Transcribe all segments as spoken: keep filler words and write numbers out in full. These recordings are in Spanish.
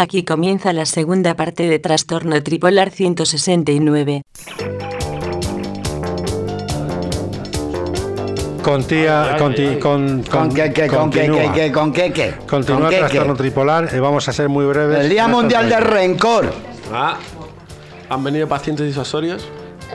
Aquí comienza la segunda parte de Trastorno Tripolar ciento sesenta y nueve. Con tía, con ti, con, con, ¿Con qué, qué, con qué, qué, qué, con qué, qué? Continúa ¿Con qué, Trastorno qué? Tripolar, eh, vamos a ser muy breves. El Día Mundial del Rencor. Ah, ¿han venido pacientes disuasorios?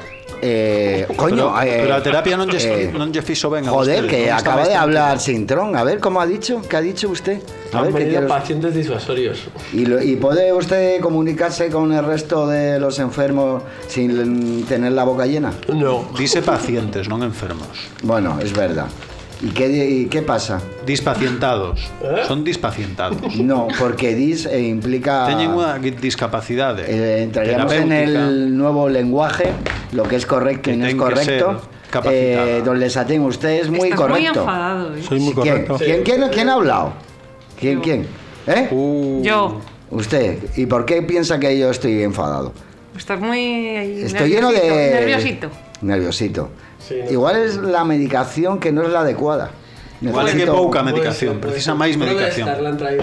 Eh, coño, pero, eh, pero a terapia non lle eh, non lle fixo ben a joder, vostede, que non acaba estabais de tan hablar tranquilo. Sintrón. A ver, ¿cómo ha dicho? ¿Qué ha dicho usted? A Han ver, ¿qué venido quiere- pacientes disuasorios. ¿Y, lo- ¿Y puede usted comunicarse con el resto de los enfermos sin tener la boca llena? No. Dice pacientes, non enfermos. Bueno, es verdad. ¿Y qué, y qué pasa? Dispacientados. ¿Eh? Son dispacientados. No, porque dis eh, implica... Teñen unha discapacidade. Eh, entraríamos en terapéutica. el nuevo lenguaje, lo que es correcto y Que no es ten que correcto. ser capacitada. Eh, don Lesatín, usted es muy Estás correcto. muy enfadado, ¿eh? Soy muy ¿Quién, correcto. ¿Quién, quién, quién ha hablado? ¿Quién, Yo. quién? ¿Eh? Uh, Yo. Usted. ¿Y por qué piensa que yo estoy enfadado? Estás muy ahí, Estoy lleno de... nerviosito. Nerviosito. Sí, no. Igual es la medicación que no es la adecuada. Igual é que Necesito- pouca Puede medicación, ser, puede precisa ser. máis Puede medicación. estar, la han traído.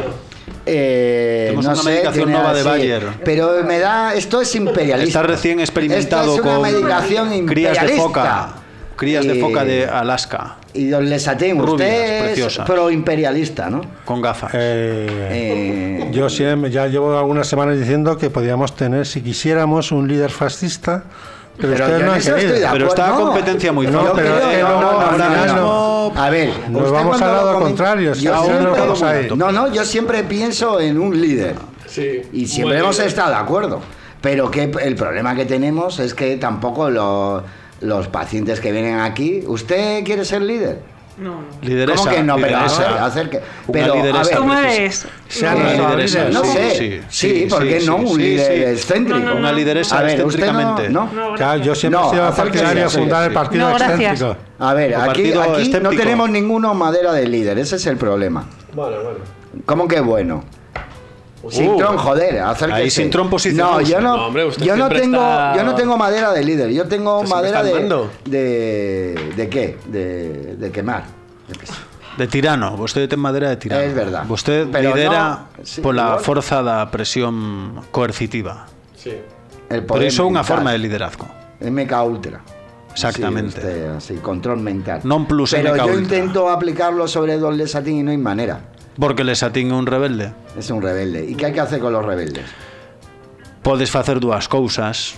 Eh, Tenemos no una sé, medicación tiene nueva de así, Bayer. Pero me da... Esto es imperialista. Está recién experimentado Esto es una con medicación crías de imperialista. foca, crías de Y- foca de Alaska, Y don Lesatín, Rubias, usted es preciosas. pro-imperialista, ¿no? con gafas. Eh, Eh, yo siempre, ya llevo algunas semanas diciendo que podíamos tener, si quisiéramos, un líder fascista, pero, Pero ustedes yo no en han eso estoy querido. de Pero está a acuerdo. competencia muy No, fuerte. pero creo- es que no, luego, no, no, al no, final, no. no- A ver, Nos usted vamos cuando al lado lo comen- contrario, yo está siempre- haciendo cosas ahí. No, no, yo siempre pienso en un líder. Sí. Y siempre Buen hemos líder. estado de acuerdo. Pero que el problema que tenemos es que tampoco lo- los pacientes que vienen aquí... ¿Usted quiere ser líder? No, no. Lideresa, ¿Cómo que no? Pero lideresa. hacer, hacer que... Una Pero, a lideresa ver, ¿Cómo precisa. eres? Sea Eh, nuestra lideresa, líder. no sí, sé. sí, Sí, sí, ¿por qué sí, no? sí, Un sí, líder sí. excéntrico. No, no, Una lideresa A ver, usted no, excéntricamente. ¿no? No, Claro, yo siempre No, he sido acérquese, partidario de acérquese. fundar el partido No, gracias. excéntrico. A ver, El aquí, partido aquí no escéptico. tenemos ninguno madera de líder, ese es el problema. Bueno, bueno. ¿Cómo que bueno? Sintrón, joder, acérquese. Ahí Sintrón No, posicionándose. yo no, No, hombre, usted yo no siempre tengo, está- yo no tengo madera de líder, yo tengo Usted siempre madera está de, andando. de, de qué, de, de quemar. Yo qué sé. De tirano, vostede ten madera de tirano. Es verdad. Vostede Pero lidera no, sí, pola igual. forza da presión coercitiva. Sí. El Por poder iso é unha mental. forma de liderazgo. M K Ultra. Exactamente. Sí, usted, así, control mental. Non plus Pero M K yo Ultra. intento aplicarlo sobre Don Lesatín y no hay manera. Porque les atingue un rebelde. Es un rebelde. ¿Y qué hay que hacer con los rebeldes? Podes facer dúas cousas.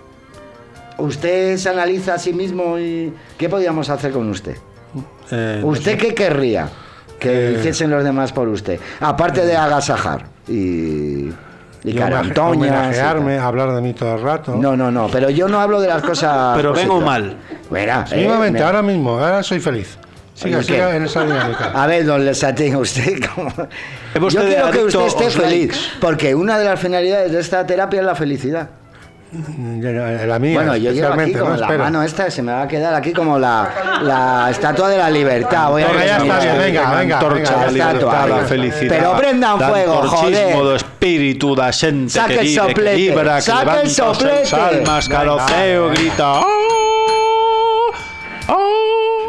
Usted se analiza a sí mismo y ¿qué podríamos hacer con usted? Eh, no ¿Usted sé. qué querría que Eh. hiciesen los demás por usted? Aparte de agasajar y, y Y carantoñas. homenajearme, y tal. hablar de mí todo el rato. No, no, no, pero yo no hablo de las cosas. Pero ben positivas. ou mal. Verá, eh, Mínimamente, me- ahora mismo, ahora soy feliz. Siga, Oye, ¿qué? siga en esa dinámica. A ver, don Lesatín, usted como... Yo vostede quiero que adicto usted esté aos feliz, likes. porque una de las finalidades de esta terapia es la felicidad. La mía, Bueno, yo llevo aquí especialmente, como no la espera. mano esta, se me va a quedar aquí como la, la estatua de la libertad. Voy a Venga, ya está mirar. bien, venga, venga, Antorcha venga, da la libertad, estatua, da venga. felicidad. Pero prendan da fuego, antorchismo joder. do espírito da xente Saque que el vive, que soplete, libra, que saque el levanta os seus soplete. almas, cara ao Venga. ceo, grita "Oh, oh".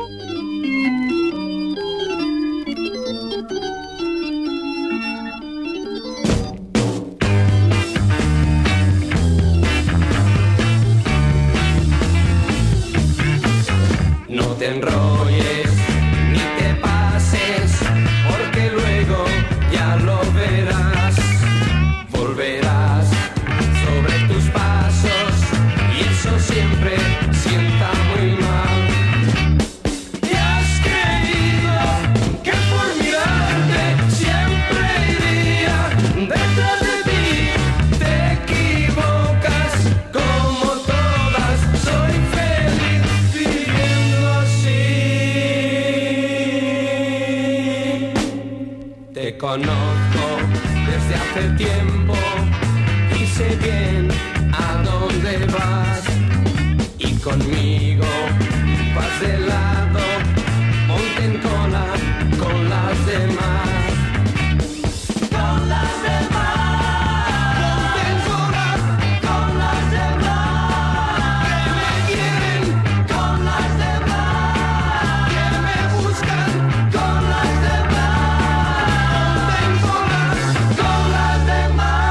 No te enrolles ni te pases, porque luego ya lo verás. Volverás sobre tus pasos y eso siempre sienta muy mal. Y has creído que por mirarte siempre iría detrás de ti. Te equivocas como todas, soy feliz viviendo así. Te conozco desde hace tiempo y sé bien a dónde vas. Y conmigo vas de lado, ponte en cola con las demás. Con las demás. Ponte en cola con las demás. Que me quieren con las demás. Que me buscan con las demás. Ponte en cola con las demás.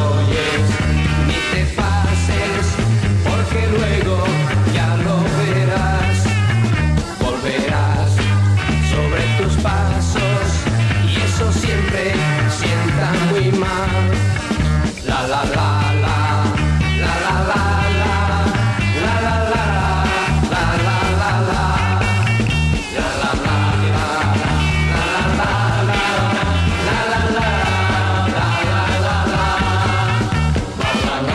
enrolles ni te pases, porque luego ya lo verás. Volverás sobre tus pasos y eso siempre sienta muy mal. La la la la, la la la la, la la la, la la la la, la la la la, la la la la, la la la, la la la la, la la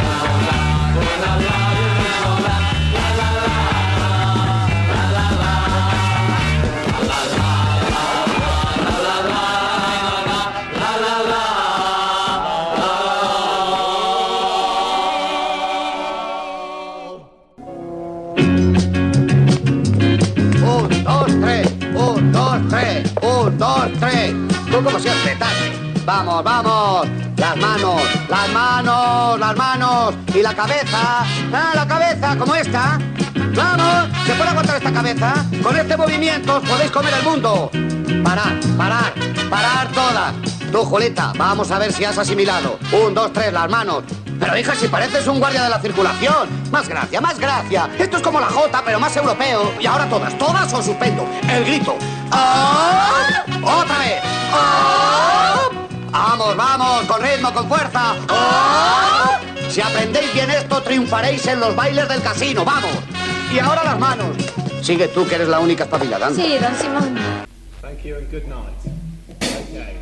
Un, dos, tres, un, dos, tres, un, dos, tres. Tú como siempre, tarde. Vamos, vamos. Las manos, las manos, las manos. Y la cabeza. Ah, la cabeza, como esta. Vamos, ¿se puede aguantar esta cabeza? Con este movimiento os podéis comer el mundo. Parar, parar, parar todas. Tú, Julita, vamos a ver si has asimilado. Un, dos, tres, las manos. Pero hija, si pareces un guardia de la circulación. Más gracia, más gracia. Esto es como la Jota, pero más europeo. Y ahora todas, todas os suspendo. El grito. ¡Oh! ¡Otra vez! ¡Oh! Vamos, vamos, con ritmo, con fuerza. ¡Oh! Si aprendéis bien esto, triunfaréis en los bailes del casino. ¡Vamos! Y ahora las manos. Sigue tú, que eres la única espabilada. Sí, don Simón. Thank you and good night. Okay.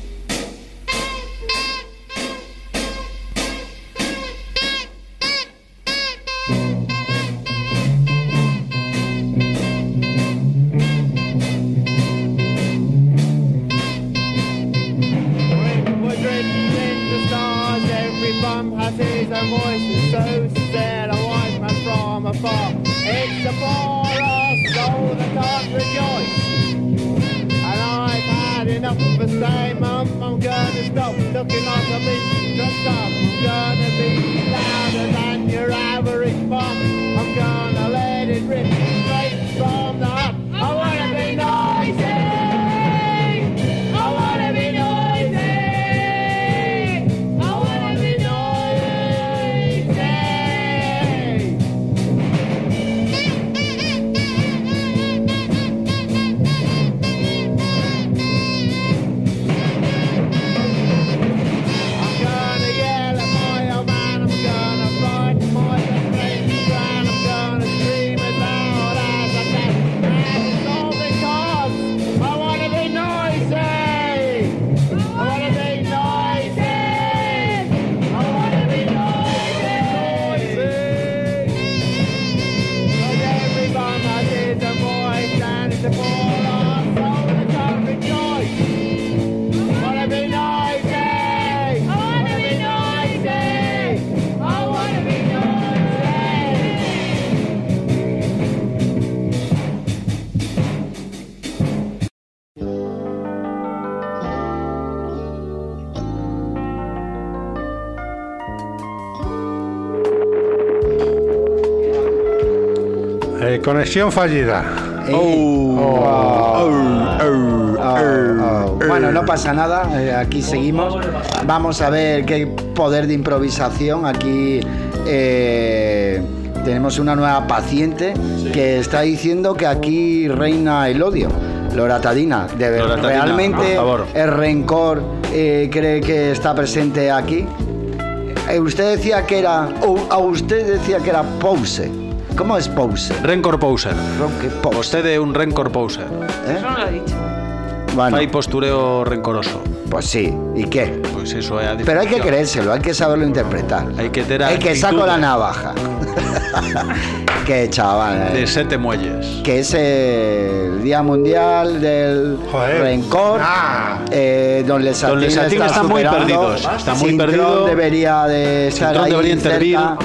Was written in the stars, every bum has his own voice, and so said a wise man from afar. It's a for soul that can't rejoice. And I've had enough of the same, um, I'm gonna stop looking like a bitch dressed up. I'm gonna be louder than your average pop. I'm gonna let it rip straight from the up. I wanna be noisy. I wanna be noisy. I wanna be noisy. I'm gonna yell at my old man. I'm gonna frighten my best friends, and I'm gonna scream as loud as I can. And it's all because I wanna be noisy. I wanna be noisy. I wanna be noisy. Cause every bum has his own voice, and it's a for our soul that can't rejoice. I wanna be noisy. I wanna be noisy. I wanna be Eh, conexión fallida. Eh, oh, oh, oh. Bueno, no pasa nada, eh, aquí seguimos. Vamos a ver qué poder de improvisación. Aquí eh, tenemos una nueva paciente que está diciendo que aquí reina el odio. Loratadina, de ver, Loratadina, ¿realmente por favor. el rencor eh, cree que está presente aquí? Eh, usted decía que era, o a usted decía que era pose. ¿Cómo es pose? Rencor poser. Ronque pose. Vostede é un rencor poser. ¿Eh? Eso no lo he dicho. Bueno, Fai postureo rencoroso. pues sí. ¿Y qué? Pois iso é a Pero hay que definición. creérselo, hay que saberlo interpretar. Hai que ter a El que actitude saco la navaja. Qué chaval. de eh. sete muelles. Que es el Día Mundial del Joder. Rencor. Ah. Eh, Don Lesatín, Don Lesatín está muy superando. perdidos, está muy Cintrón perdido. debería de estar Cintrón ahí debería cerca, intervir.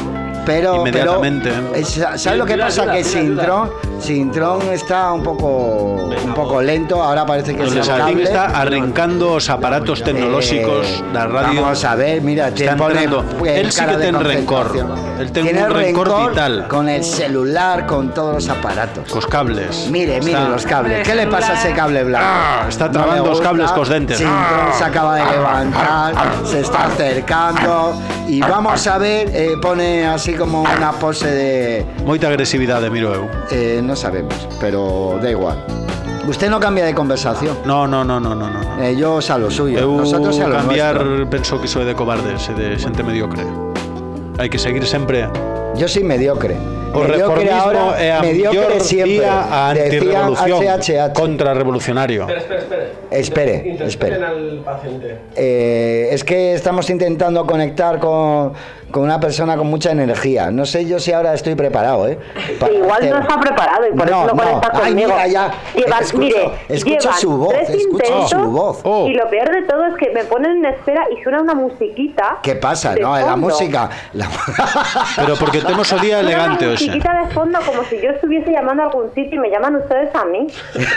pero, inmediatamente. Pero, ¿sabes lo que pasa? Que Sintron, Sintron está un poco, un poco lento. Ahora parece que El es Sardín estable. está arrancando los aparatos tecnológicos Eh, da radio. Vamos a ver, mira, te Están pone entrando. eh, Él sí cara que de tiene rencor. concentración. Él tiene Tiene un rencor rencor vital. con el celular, con todos los aparatos. Los cables. Mire, mire Está- los cables. ¿Qué le pasa a ese cable blanco? Ah, está No trabando le los gusta. cables con los dentes. Sintron Ah. se acaba de levantar, se está acercando y vamos a ver, eh, pone así como una pose de... Moita agresividad de miro eu. eh, no sabemos, pero da igual. Usted no cambia de conversación. No, no, no, no, no, no. Eh, yo a lo suyo. Eu Nosotros a lo cambiar nuestro. penso que soy de cobardes e de xente mediocre. Hai que seguir sempre. Yo soy mediocre. O Mediocre reformismo ahora, é a mediocre mellor siempre. vía a Decía antirrevolución H H H. contrarrevolucionario. Espera, espera. Espere, Interpreten espere. al paciente. Eh, es que estamos intentando conectar con, con una persona con mucha energía. No sé yo si ahora estoy preparado, ¿eh? Para Igual este- no está preparado y por No, eso no no. conecta Ay, conmigo. mira, ya. Llevan, Escucho- mire, escucho llevan su voz, tres escucho intentos su voz. Oh. y lo peor de todo es que me ponen en espera y suena una musiquita. ¿Qué pasa? de No, la fondo. música. la- Pero porque temos o día Suena elegante una hoxe. musiquita de fondo como si yo estuviese llamando a algún sitio y me llaman ustedes a mí.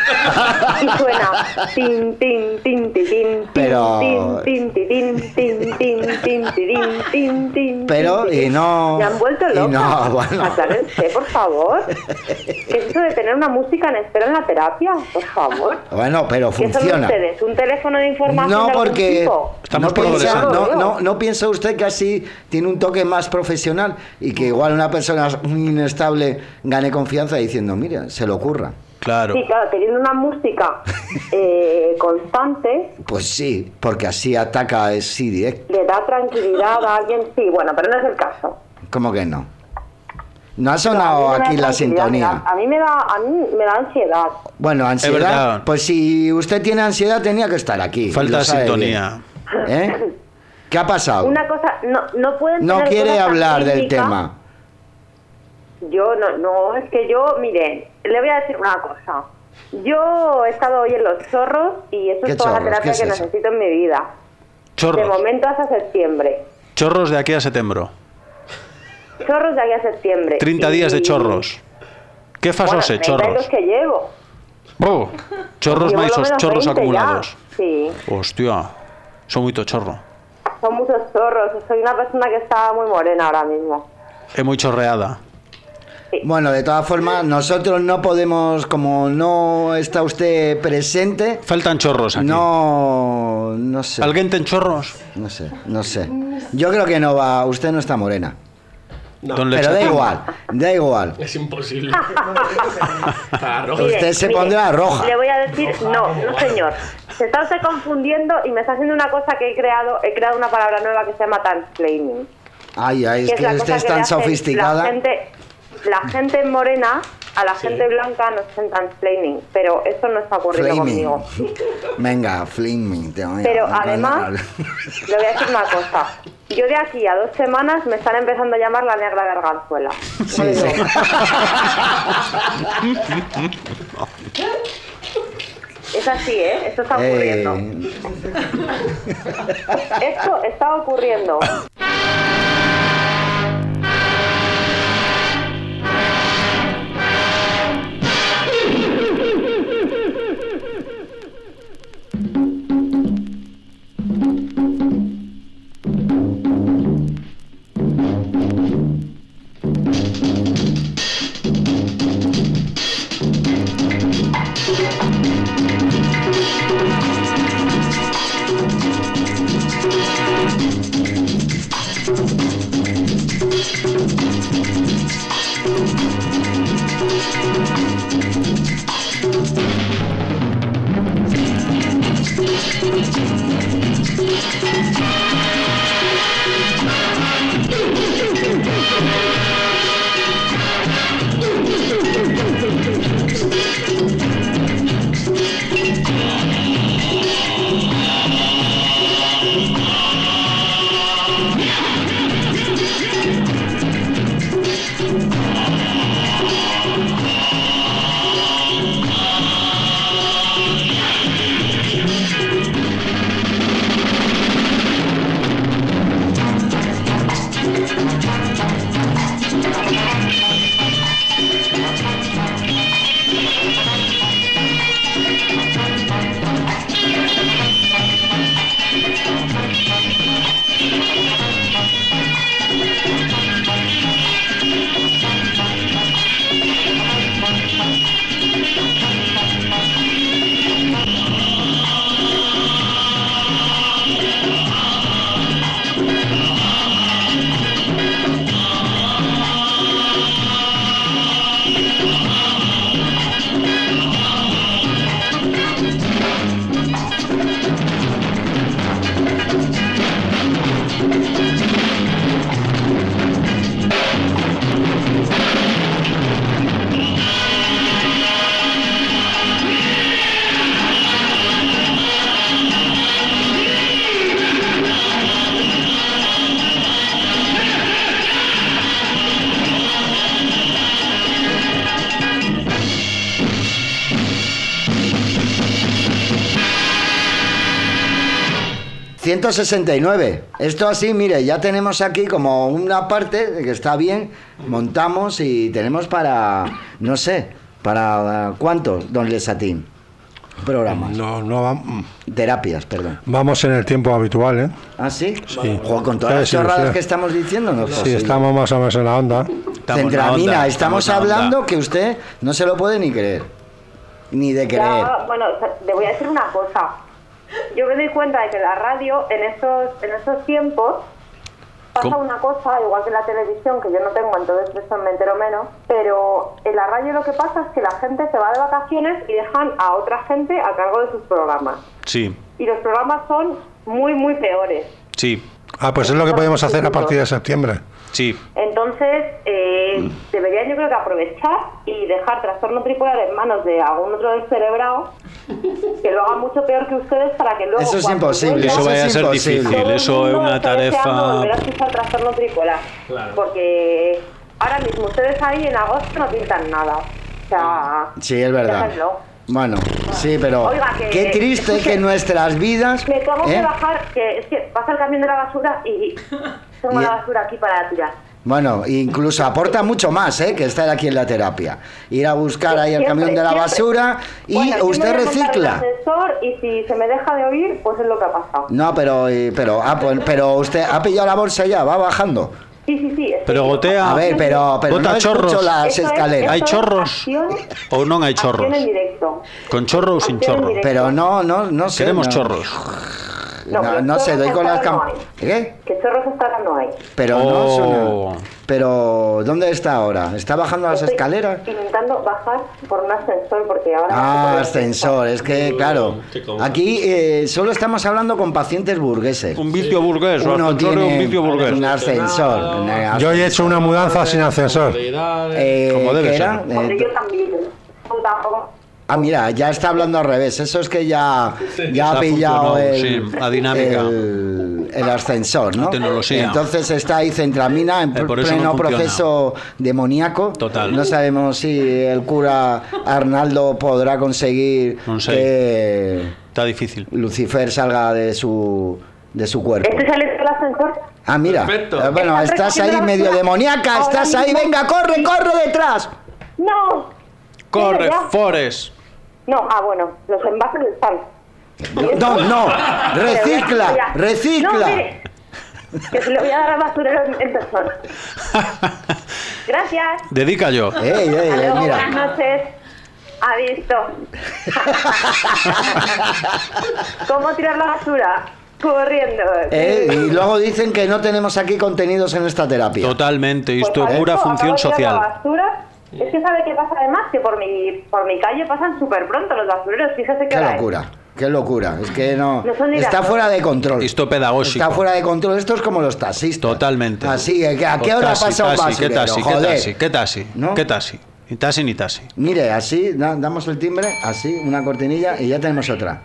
Y suena tin tin tin tin tin Pero- tin tin tin tin tin tin tin tin tin tin. Pero, y no- Me han vuelto y loca. no, bueno. Aclárense, por favor. ¿Qué es eso de tener una música en espera en la terapia? Por favor. Bueno, pero ¿Qué son funciona. ustedes? ¿Un teléfono de información No, de algún porque tipo? Estamos no, piensa, progresando. no, no, no piensa usted que así tiene un toque más profesional y que igual una persona muy inestable gane confianza diciendo, mira, se le ocurra. Claro. Sí, claro, teniendo una música eh, constante Pues sí, porque así ataca así directo. le da tranquilidad a alguien. Sí, bueno, pero no es el caso. ¿Cómo que no? No ha A sonado mí me da aquí la tranquilidad, sintonía. me da- A mí me da, a mí me da ansiedad. Bueno, ansiedad. verdad. Pues si usted tiene ansiedad tenía que estar aquí. Falta lo sabe sintonía. bien. ¿Eh? ¿Qué ha pasado? Una cosa, no, no pueden No tener quiere cosas tan hablar del críticas. tema. Yo no, no, es que yo, mire, le voy a decir una cosa. Yo he estado hoy en Los Chorros y eso ¿Qué es toda la chorros? terapia ¿Qué es que eso? necesito en mi vida. De Chorros. momento hasta septiembre. Chorros de aquí a setembro. Chorros de aquí a septiembre. trinta Y- días de chorros. Que fas Bueno, hoxe, treinta y dos chorros? que llevo. Oh, chorros Llevo máis lo os menos chorros veinte acumulados. ya. Sí, Hostia, son moito chorro. son muchos chorros. Soy una persona que está muy morena ahora mismo. É moi chorreada. Bueno, de todas formas, nosotros no podemos, como no está usted presente, Faltan chorros aquí. no, no sé, Alguén ten chorros? no sé, no sé. Yo creo que no va, usted no está morena. No, Don Pero da Lechatín. igual, da igual. es imposible. Claro. Mire, Usted se mire, pondrá roja. Le voy a decir, no, no señor. Se está usted confundiendo y me está haciendo una cosa que he creado. He creado una palabra nueva que se llama mansplaining. Ay, ay, es que que la usted cosa es que tan le hacen sofisticada. La gente, la gente morena a la gente blanca nos hacen mansplaining, pero eso no está ocurriendo Flaming. conmigo. Venga, flaming. te voy a- Pero además, le voy a decir una cosa. Yo de aquí a dos semanas me están empezando a llamar la negra de Arganzuela. Sí, sí. Es así, ¿eh? Esto está ocurriendo. Eh, Esto está ocurriendo. ciento sesenta y nueve. Esto así, mire, ya tenemos aquí como una parte que está bien, montamos y tenemos para, no sé, para ¿cuántos, don Lesatín? Programas. No, no vamos. Terapias, perdón. Vamos en el tiempo habitual, ¿eh? ¿Ah, sí? Sí. Joder, con todas las Sí, chorradas sí. que estamos diciendo, ¿no? Sí, estamos más o menos en la onda. Centramina, estamos hablando que usted no se lo puede ni creer. Ni de creer. Ya, bueno, le voy a decir una cosa. Yo me doy cuenta de que la radio en estos, en estos tiempos pasa ¿Cómo? una cosa, igual que en la televisión, que yo no tengo, entonces de eso me entero menos, pero en la radio lo que pasa es que la gente se va de vacaciones y dejan a otra gente a cargo de sus programas. Sí, Y los programas son muy, muy peores. sí, Ah, pues es lo que podemos hacer a partir de septiembre. sí. Entonces, eh, deberían yo creo que aprovechar y dejar Trastorno Tripolar en manos de algún otro descerebrado que lo haga mucho peor que ustedes para que luego... Eso es cuando imposible, vuelva, Eso vaya a es ser imposible. difícil, todo el eso es mundo una esté deseando tarefa... volver a escuchar Trastorno Tripolar. Porque ahora mismo ustedes ahí en agosto no pintan nada. O sea... Sí, es verdad. déjenlo. Bueno, sí, pero Oiga, que- qué triste escuche, que nuestras vidas... Me tengo ¿eh? que bajar, que es que pasa el camión de la basura y tengo Y- la basura aquí para tirar. Bueno, incluso aporta mucho más, ¿eh? Que estar aquí en la terapia. Ir a buscar ahí el Siempre, camión de la siempre. basura y Bueno, yo usted me voy a montar en recicla. el ascensor y si se me deja de oír, pues es lo que ha pasado. No, pero, eh, pero, ah, pues- pero usted ha pillado la bolsa ya, va bajando. Sí, sí, sí. estoy- Pero gotea... A ver, pero, pero Bota no escucho chorros. las Esto es- escaleras. ¿Hay esto es chorros? acción- ¿O no hay chorros? acción en directo. ¿Con chorro o sin Acción en chorro? directo. Pero no, no, no sé. Queremos no. chorros. No, No, pero no sé, chorros doy con las hasta ahora cam... no hay. ¿Qué? Que chorros hasta ahora no hay. Pero no Oh. suena. Pero, ¿dónde está ahora? ¿Está bajando las Estoy escaleras? intentando bajar por un ascensor porque ahora... Ah, ascensor, es que, claro, aquí eh, solo estamos hablando con pacientes burgueses. Un vicio burgués, o Uno ascensor es un tiene vicio burgués. un ascensor. un ascensor. Yo he hecho una mudanza sin ascensor. Eh, Como debe ¿qué ser. era? Hombre, Eh, yo también. Tú tampoco. Ah, mira, ya está hablando al revés. Eso es que ya, ya ha Ya pillado funcionó, el, sí, la dinámica. el, el ascensor, ¿no? La tecnología. Entonces está ahí Centramina en Eh, por eso pleno no funciona. proceso demoníaco. Total. No sabemos si el cura Arnaldo podrá conseguir No sé. que Está difícil. Lucifer salga de su de su cuerpo. Estoy saliendo del ascensor. Ah, mira. Perfecto. Eh, Bueno, Está estás ahí recogiendo medio la- demoníaca, ahora estás ahí, mismo. venga, corre, corre detrás. ¡No! ¡Corre, Ya. Forest! No, ah, bueno, los envases están. No, no, recicla, Ya. No, recicla. mire, que se le voy a dar al basurero en, en persona. Gracias. Dedica yo. Ey, ey, Hasta ey, luego, mira. buenas noches. Ha visto. ¿Cómo tirar la basura? Corriendo. Eh, y luego dicen que no tenemos aquí contenidos en esta terapia. Totalmente, Pues esto es para pura eso, función acabo de tirar social. la basura. Es que sabe qué pasa además, que por mi, por mi calle pasan súper pronto los basureros. Fíjese que Qué locura, qué locura. Es que no. No son ni Está las fuera de control. Esto pedagógico. Está fuera de control. Esto es como los taxistas. Totalmente. Así, ¿a qué- ¿a qué hora Taxi, pasa un taxi, basurero? ¿Qué taxi? ¿Qué Joder. taxi? ¿Qué taxi? ¿No? ¿Qué taxi? Ni taxi ni taxi. Mire, así, da- damos el timbre, así, una cortinilla y ya tenemos otra.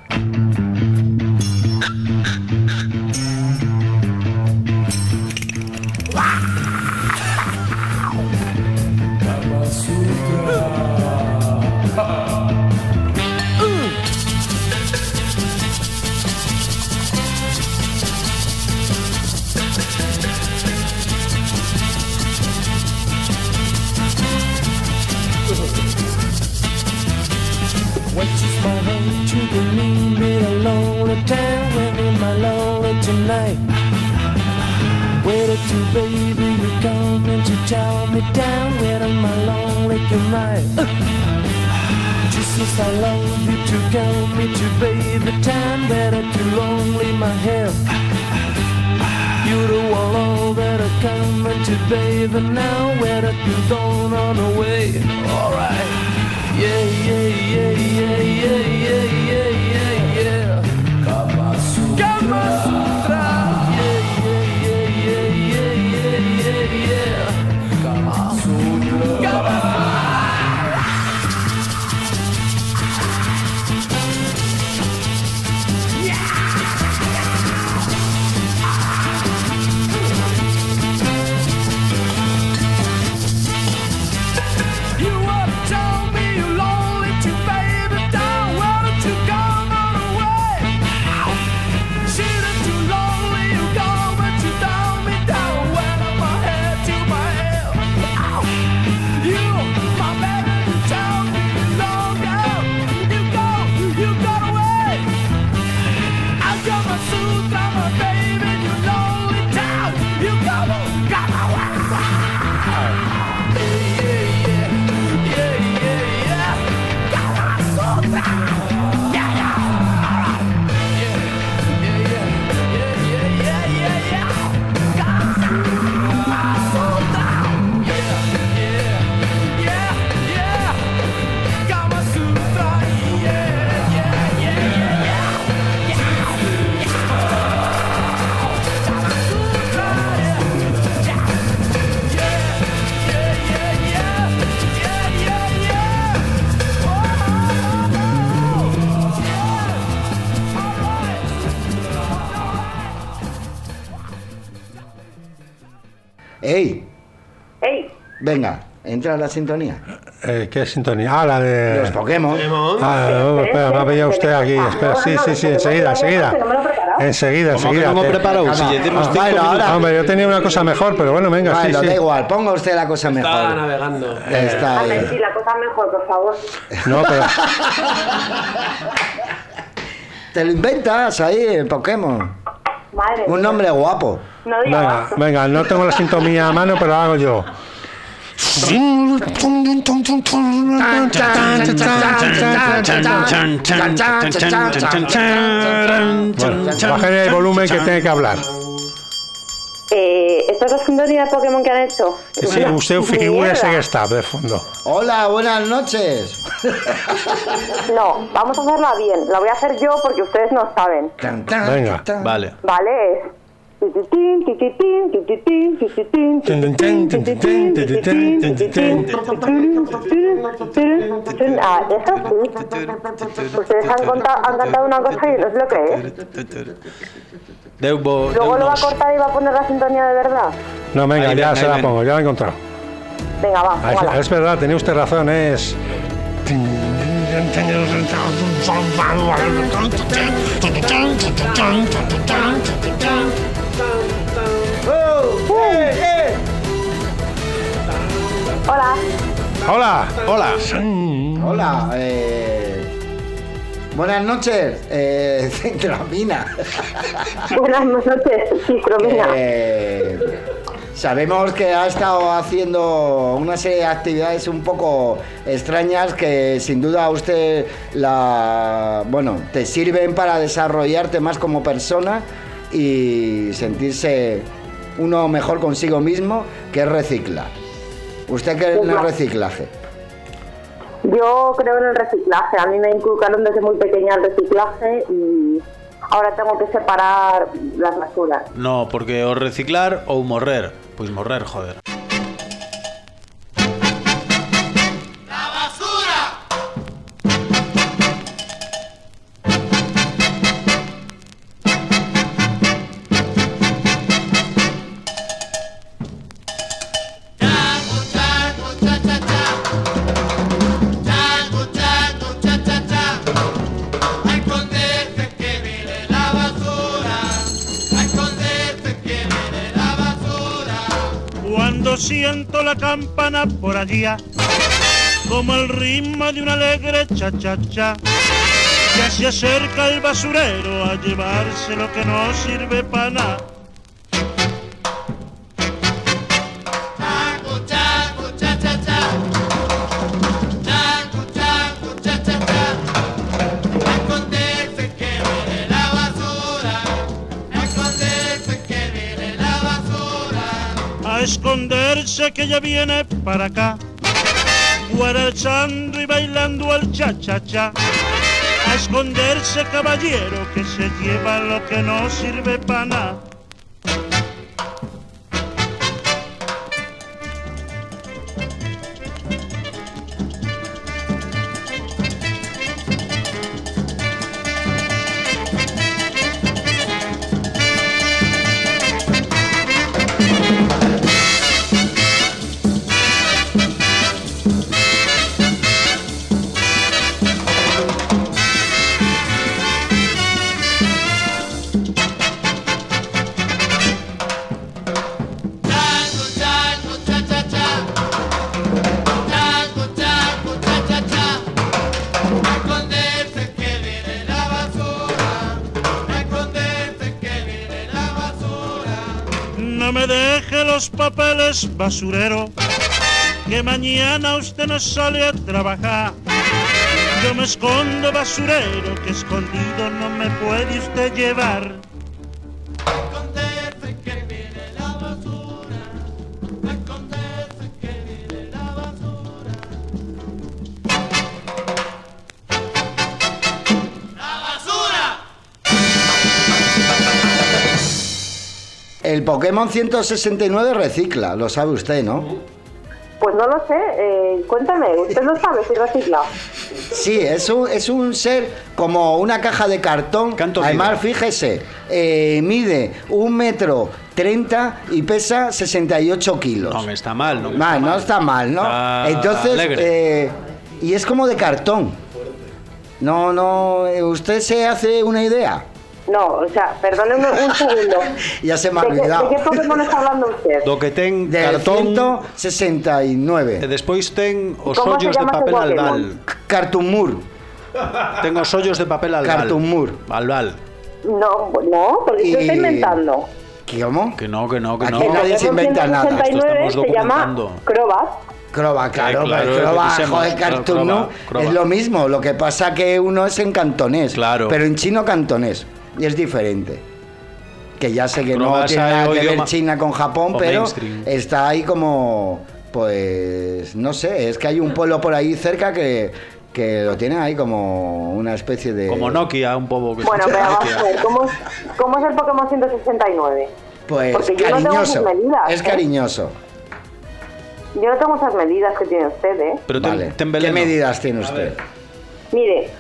Went to my home to the mean bit of lonely town, went in my lonely tonight. Waited to baby, you coming to tell me down, where am I lonely tonight? Uh. Just since I love you to come me to baby time, better to lonely my head. You're the one all that are coming to baby now, where that you gone on away. Alright. Yeah, yeah, yeah, yeah, yeah, yeah, yeah, yeah, yeah. Kama Sutra. Kama Sutra. Yeah, yeah, yeah, yeah, yeah, yeah, yeah, yeah. Kama Sutra. Kama You up told me you lonely to baby down. Well, ¡Ey! ¡Ey! Venga, entra la sintonía. Eh, ¿Qué sintonía? Ah, la de... Los Pokémon. Ah, no, espera, me ha pillado usted aquí. Espera, sí, sí, sí, enseguida, enseguida. Enseguida, enseguida. ¿Cómo que no me he preparado? Si ya tenemos cinco minutos. Hombre, yo tenía una cosa mejor, pero bueno, venga, sí, Bueno, sí. da igual, ponga usted la cosa mejor. Está navegando. Está ahí. Sí, la cosa mejor, por favor. No, pero... Te lo inventas ahí en Pokémon. Madre Un nombre guapo. No diga Venga, más. venga, no tengo la sintonía a mano, pero la hago yo. Bueno, bájale el volumen que tiene que hablar. Eh, ¿Esta es la sintonía de Pokémon que han hecho? Sí, usted figúrese que está de fondo. Hola, buenas noches. No, vamos a hacerla bien. La voy a hacer yo porque ustedes no saben. Venga. Vale. Vale, es... tititín, tititín, tititín, tititín, tititín, tititín, tititín, tititín, tititín. Ah, eso sí. Ustedes han, contado, han cantado una cosa y no sé lo que es. Deubo, Luego lo va a cortar y va a poner la sintonía de verdad. No, venga, Ahí ya ven, se ahí la ven. pongo, ya la he encontrado. Venga, va, Ah, póngala. es, es verdad, tenía usted razón, es... Hola. Hola. Hola. Hola, eh... buenas noches, eh... Centramina. Buenas noches, sí, Cromina. Eh, sabemos que ha estado haciendo una serie de actividades un poco extrañas que sin duda a usted la, bueno, te sirven para desarrollarte más como persona y sentirse uno mejor consigo mismo, que es reciclar. ¿Usted cree en el reciclaje? Yo creo en el reciclaje. A mí me inculcaron desde muy pequeña el reciclaje y ahora tengo que separar las basuras. No, porque o reciclar ou morrer. Pois morrer, joder. Cuando siento la campana por allá, como el ritmo de un alegre cha-cha-cha, ya se acerca el basurero a llevarse lo que no sirve para nada. A esconderse que ya viene para acá, guarachando y bailando al cha-cha-cha. A esconderse, caballero, que se lleva lo que no sirve para nada. No me deje los papeles, basurero, que mañana usted no sale a trabajar. Yo me escondo, basurero, que escondido no me puede usted llevar. El Pokémon ciento sesenta y nueve recicla, lo sabe usted, ¿no? Pues no lo sé, eh, cuéntame, ¿usted lo sabe si recicla? Sí, es un, es un ser como una caja de cartón. Además, fíjese, eh, mide un metro treinta y pesa sesenta y ocho kilos. No me está mal, no me mal, está no mal. está mal, ¿no? Está Entonces, alegre. eh, y es como de cartón. No, no, eh, ¿usted se hace una idea? No, o sea, perdone un, un segundo. Ya se me ha ¿De qué, olvidado. ¿De qué Pokémon está hablando usted? Do que ten Del cartón ciento sesenta y nueve. e despois ten os ¿Cómo se ollos de llama ese papel Pokémon? albal. Cartumur. Ten os ollos de papel albal. Cartumur. Albal. No, no, porque Y- usted está inventando. ¿Cómo? Que no, que no, que Aquí no. nadie se inventa nada. Esto ciento sesenta y nueve estamos se llama documentando. Crobat. Croba, claro, Eh, claro, pero Croba, repetisemos, joder, claro, Cartoon, Croba, ¿no? Croba. Es lo mismo, lo que pasa que uno es en cantonés, Claro. pero en chino cantonés, y es diferente. Que ya sé que Croba no tiene sabe nada o que ver idioma- China con Japón, o pero mainstream. está ahí como, pues, no sé, es que hay un pueblo por ahí cerca que, que lo tiene ahí como una especie de... Como Nokia, un poco. Que Bueno, se- pero vamos Nokia. a ver, ¿cómo es, cómo es el Pokémon ciento sesenta y nueve? Pues porque yo no tengo cariñoso, esas medidas, es ¿eh? cariñoso. Yo no tengo esas medidas que tiene usted, ¿eh? Pero ten, Vale. ten ¿Qué veneno. medidas tiene usted? Mire,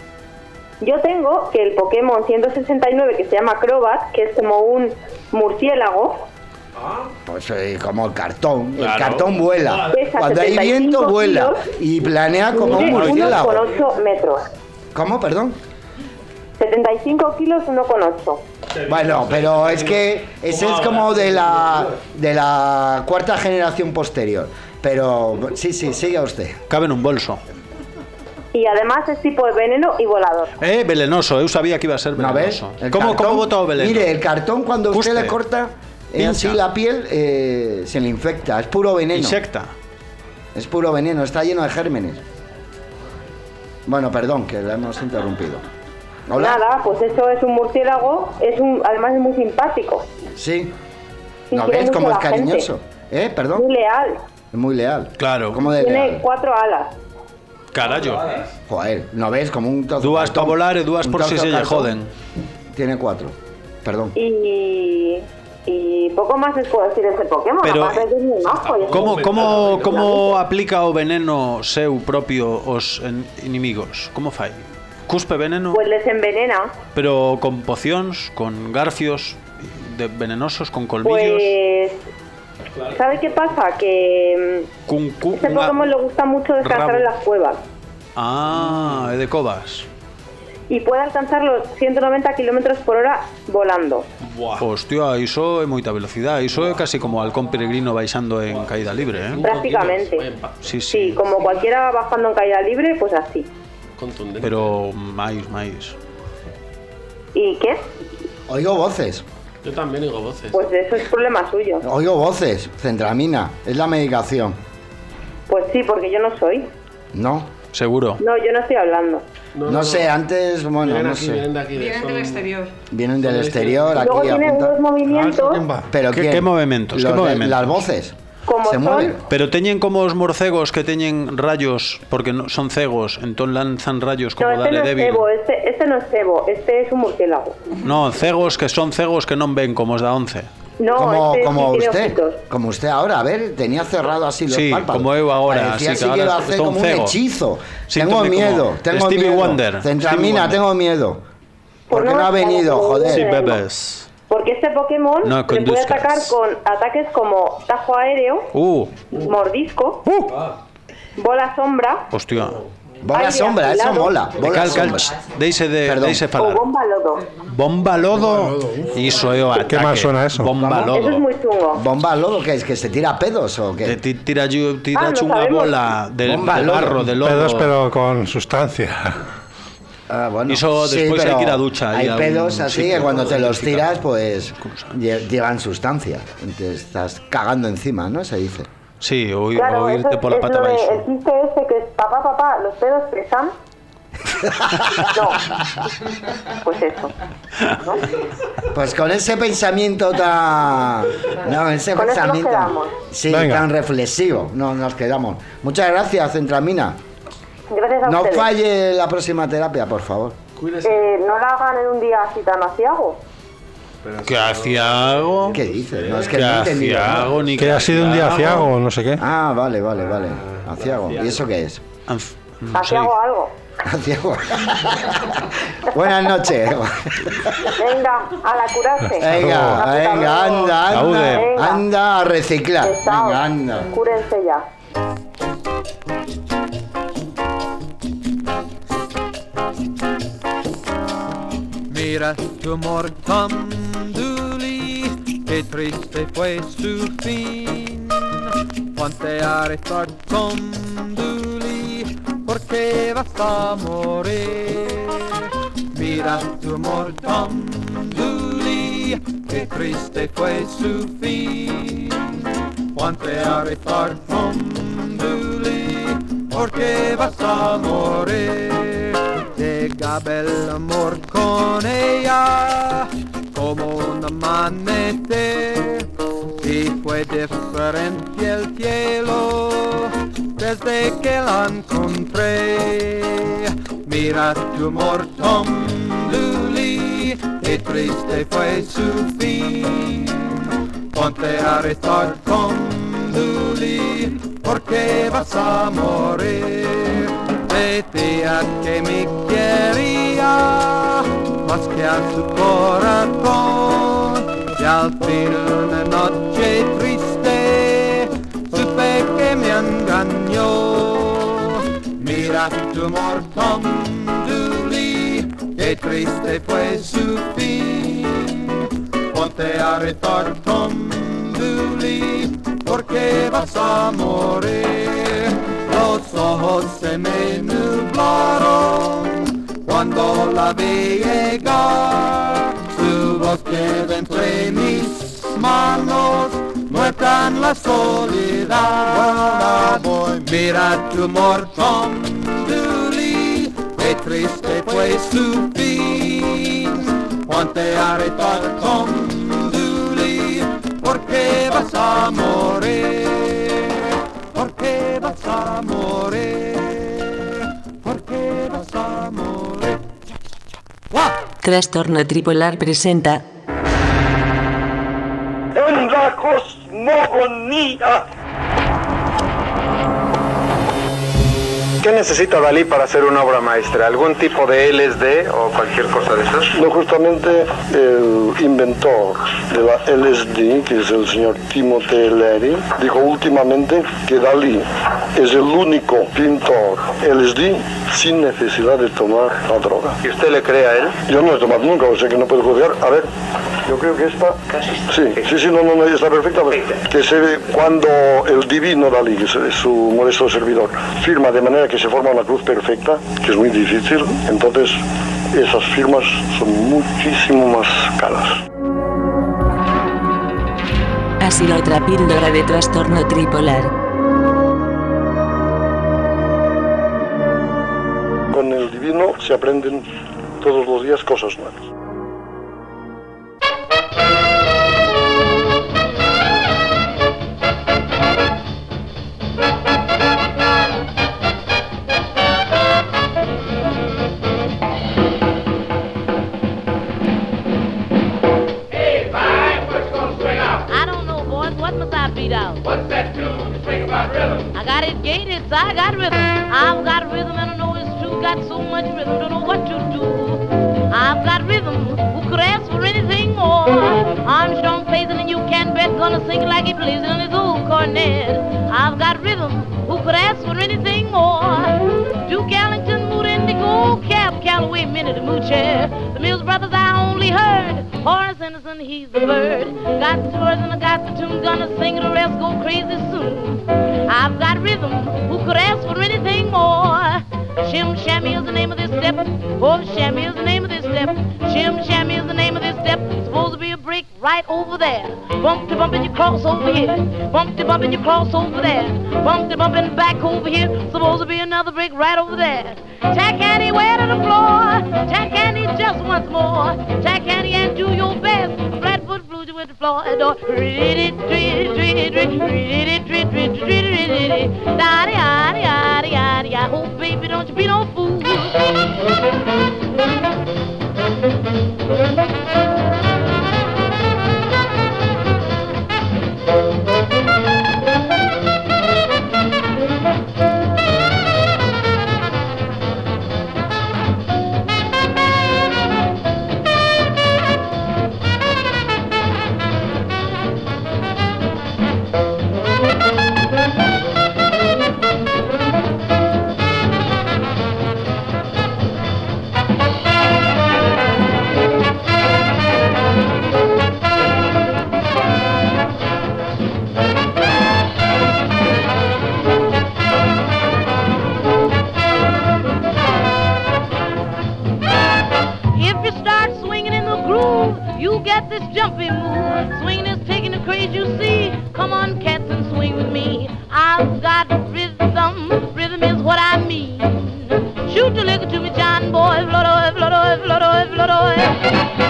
yo tengo que el Pokémon ciento sesenta y nueve, que se llama Crobat, que es como un murciélago, Pues eh, como el cartón, el Claro. cartón vuela. Pesa Cuando hay setenta y cinco viento vuela kilos, y planea como un mide uno murciélago. coma ocho metros. ¿Cómo, perdón? setenta y cinco kilos, uno coma ocho. Bueno, pero es que ese es como de la de la cuarta generación posterior. Pero sí, sí, siga usted. Cabe en un bolso. Y además es tipo de veneno y volador. Eh, venenoso, eu sabía que iba a ser ¿No ves? venenoso. El ¿Cómo, cartón- ¿Cómo bota o veneno? Mire, el cartón cuando usted Cuspe. le corta en Pincha. sí la piel eh, se le infecta. Es puro veneno. Insecta. Es puro veneno, está lleno de gérmenes. Bueno, perdón, que la hemos interrumpido. Hola. Nada, pues eso es un murciélago, es un, además es muy simpático. Sí. Y ¿No quiere ves mucho cómo a es la gente. cariñoso? ¿Eh? Perdón. Muy leal. Es muy leal. Claro. ¿Cómo de Tiene leal? cuatro alas. Carallo. Joder, ¿no ves? Como un trozo Dúas cartón. pa volar e dúas Un por si trozo se lle cartón. joden. Tiene cuatro. Perdón. Y, y poco más les puedo decir de ese Pokémon. Pero, aparte de que es muy majo, y es Como, muy- como, como aplica o veneno seu propio aos en- inimigos? Como fai? Cuspe veneno, Pues les envenena. pero con pocións, con garfios de venenosos, con colmillos, Pues... ¿Sabe qué pasa? Que cun, mm, cu, este unha- Pokémon le gusta mucho descansar rabo. en las cuevas. Ah, é de covas. Y puede alcanzar los ciento noventa kilómetros por hora volando. Hostia, iso é moita velocidade. Iso é casi como halcón peregrino baixando en caída libre, eh? Prácticamente. Sí, Sí, sí. como cualquiera bajando en caída libre, pues así. Contundente. Pero máis, máis. ¿Y qué? Oigo voces. Yo también digo voces. Pues eso es problema suyo. Oigo voces. Centramina. Es la medicación. Pues sí, porque yo no soy. No. Seguro. No, yo no estoy hablando. No, sé, antes, bueno, Vienen no aquí, sé. vienen de aquí. de- Vienen son- del exterior. Vienen del Son exterior, Luego aquí tiene apunta. unos movimientos, ¿Pero ¿Qué- quién? qué movimientos? ¿Qué Los de- movimientos? Las voces. como Se son... mueven. Pero teñen como os morcegos que teñen rayos porque no, son cegos, entón lanzan rayos como No, este Dale no es Débil. cebo, este, este no es cebo, este es un murciélago. No, cegos que son cegos que non ven como os da once. No, como este como sí tiene usted. ojitos. Como usted ahora. A ver, tenía cerrado así los Sí, párpados. como eu ahora, Parecía así que así que ahora iba a hacer son como un cego. hechizo. Síntome Tengo como miedo, tengo Stevie miedo. Wonder, Stevie Centramina, Wonder. tengo miedo. ¿Por qué Pues no no, ha venido, como- joder? Sí, Veneno. bebés. Porque este Pokémon No le puede conduzcas. atacar con ataques como tajo aéreo, Uh, mordisco, bola sombra hostia. Bola Aire sombra, eso afilado. mola. Bola Cal, cal, sombra. ch, deixe de, Perdón. deixe o falar. bomba lodo. Bomba lodo. Iso é o ataque. ¿Qué más suena eso? Bomba ¿Cómo? Eso es lodo. muy chungo. ¿Bomba lodo qué es? ¿Que se tira pedos o Te qué? ti- tira yo- Ah, tirache lo unha sabemos. bola de, Bomba de lodo. barro, de lodo. Pedos, pero con sustancia. Ah, bueno. Iso despois hai pero que ir a ducha, Hay aí a un pedos así sitio que cuando te los certificado. tiras, pues lle- llevan sustancia. Te estás cagando encima, ¿no? Se dice. Sí, o, ir- Claro, o eso irte es, pola es pata lo de, baixo. el chiste ese que es papá, papá, los pedos pesan. No, pues eso. ¿no? Pues con ese pensamiento tan... No, ese Con eso nos pensamiento... quedamos. Sí, Venga. tan reflexivo. No, nos quedamos. Muchas gracias, Centramina. Gracias a No ustedes. falle la próxima terapia, por favor. Eh, no la hagan en un día así tan aciago. ¿Qué aciago? ¿Qué dices? No, es que ¿Qué no he entendido nada. aciago? Ni Que ha sido un día aciago, no sé qué. Ah, vale, vale, vale. Aciago. ¿Y eso qué es? Anf- no sé. Aciago algo. Buenas noches. Venga, a la curarse. Venga, venga, anda, anda, Venga. anda a reciclar. Pesaos. Venga, anda. Cúrense ya. Mira tu amor con Duli, qué triste fue su fin. Ponte a rezar con Duli, porque vas a morir. Mira tu amor con Duli, qué triste fue su fin. Ponte a rezar con Duli, porque vas a morir. Llegaba el amor con ella como un amanecer, y fue diferente el cielo desde que la encontré. Mira tu amor Tom Dooley, qué triste fue su fin. Ponte a rezar Tom Dooley, porque vas a morir. Decía que me quería más que a su corazón, y al fin una noche triste supe que me engañó. Mira tu amor Tom Dooley, qué triste fue su fin. Ponte a rezar Tom Dooley, porque vas a morir. Los ojos se me nublaron cuando la vi llegar. Su voz quedó entre mis manos, muerta en la soledad. Mira tu amor Tom Dooley, qué triste fue su fin. Ponte a rezar Tom Dooley, porque vas a morir. Porque vas a morir, porque vas a morir. Trastorno Tripolar presenta En la cosmogonía. ¿Qué necesita Dalí para hacer una obra maestra? ¿Algún tipo de L S D o cualquier cosa de esas? No, justamente el inventor de la L S D, que es el señor Timothy Leary, dijo últimamente que Dalí es el único pintor L S D sin necesidad de tomar la droga. ¿Y usted le cree a él? Yo no he tomado nunca, o sea que no puedo juzgar. A ver, yo creo que esta... Sí, sí, sí, no, no, no, está perfecta. Que se ve cuando el divino Dalí, que es su modesto servidor, firma de manera que se forma una cruz perfecta, que es muy difícil, entonces esas firmas son muchísimo más caras. Ha sido otra píldora de Trastorno Tripolar. Con el divino se aprenden todos los días cosas nuevas. What's that tune you sing about rhythm? I got it gated, so I got rhythm. I've got rhythm and I know it's true. Got so much rhythm, don't know what to do. I've got rhythm, who could ask for anything more? Armstrong plays it and you can bet gonna sing it like he plays it on his old cornet. I've got rhythm, who could ask for anything more? Duke Ellington, Mood Indigo, Cab Calloway, Minnie the Moocher. The Mills Brothers I only heard. Horace Anderson, he's the bird. Got the words and I got the tune, gonna sing the rest, go crazy soon. I've got rhythm, who could ask for anything more? Shim Shammy is the name of this step. Oh, Shammy is the name of this step. Shim Shammy is the name of this step. Supposed to be a break right over there. Bump to bump and you cross over here. Bump to bump and you cross over there. Bump to bump and back over here. Supposed to be another break right over there. Tack Annie, where to the floor? Tack Annie just once more. Tack Annie and do your best. Flatfoot blues with the floor door. Read it, read it, read it, read it, read it, read it, read it, read it. Daddy, daddy, daddy, daddy. I hope, baby, don't you be no fool. me. I've got rhythm, rhythm is what I mean. Shoot the liquor to me, John boy, flodoy, flodoy, flodoy, flodoy.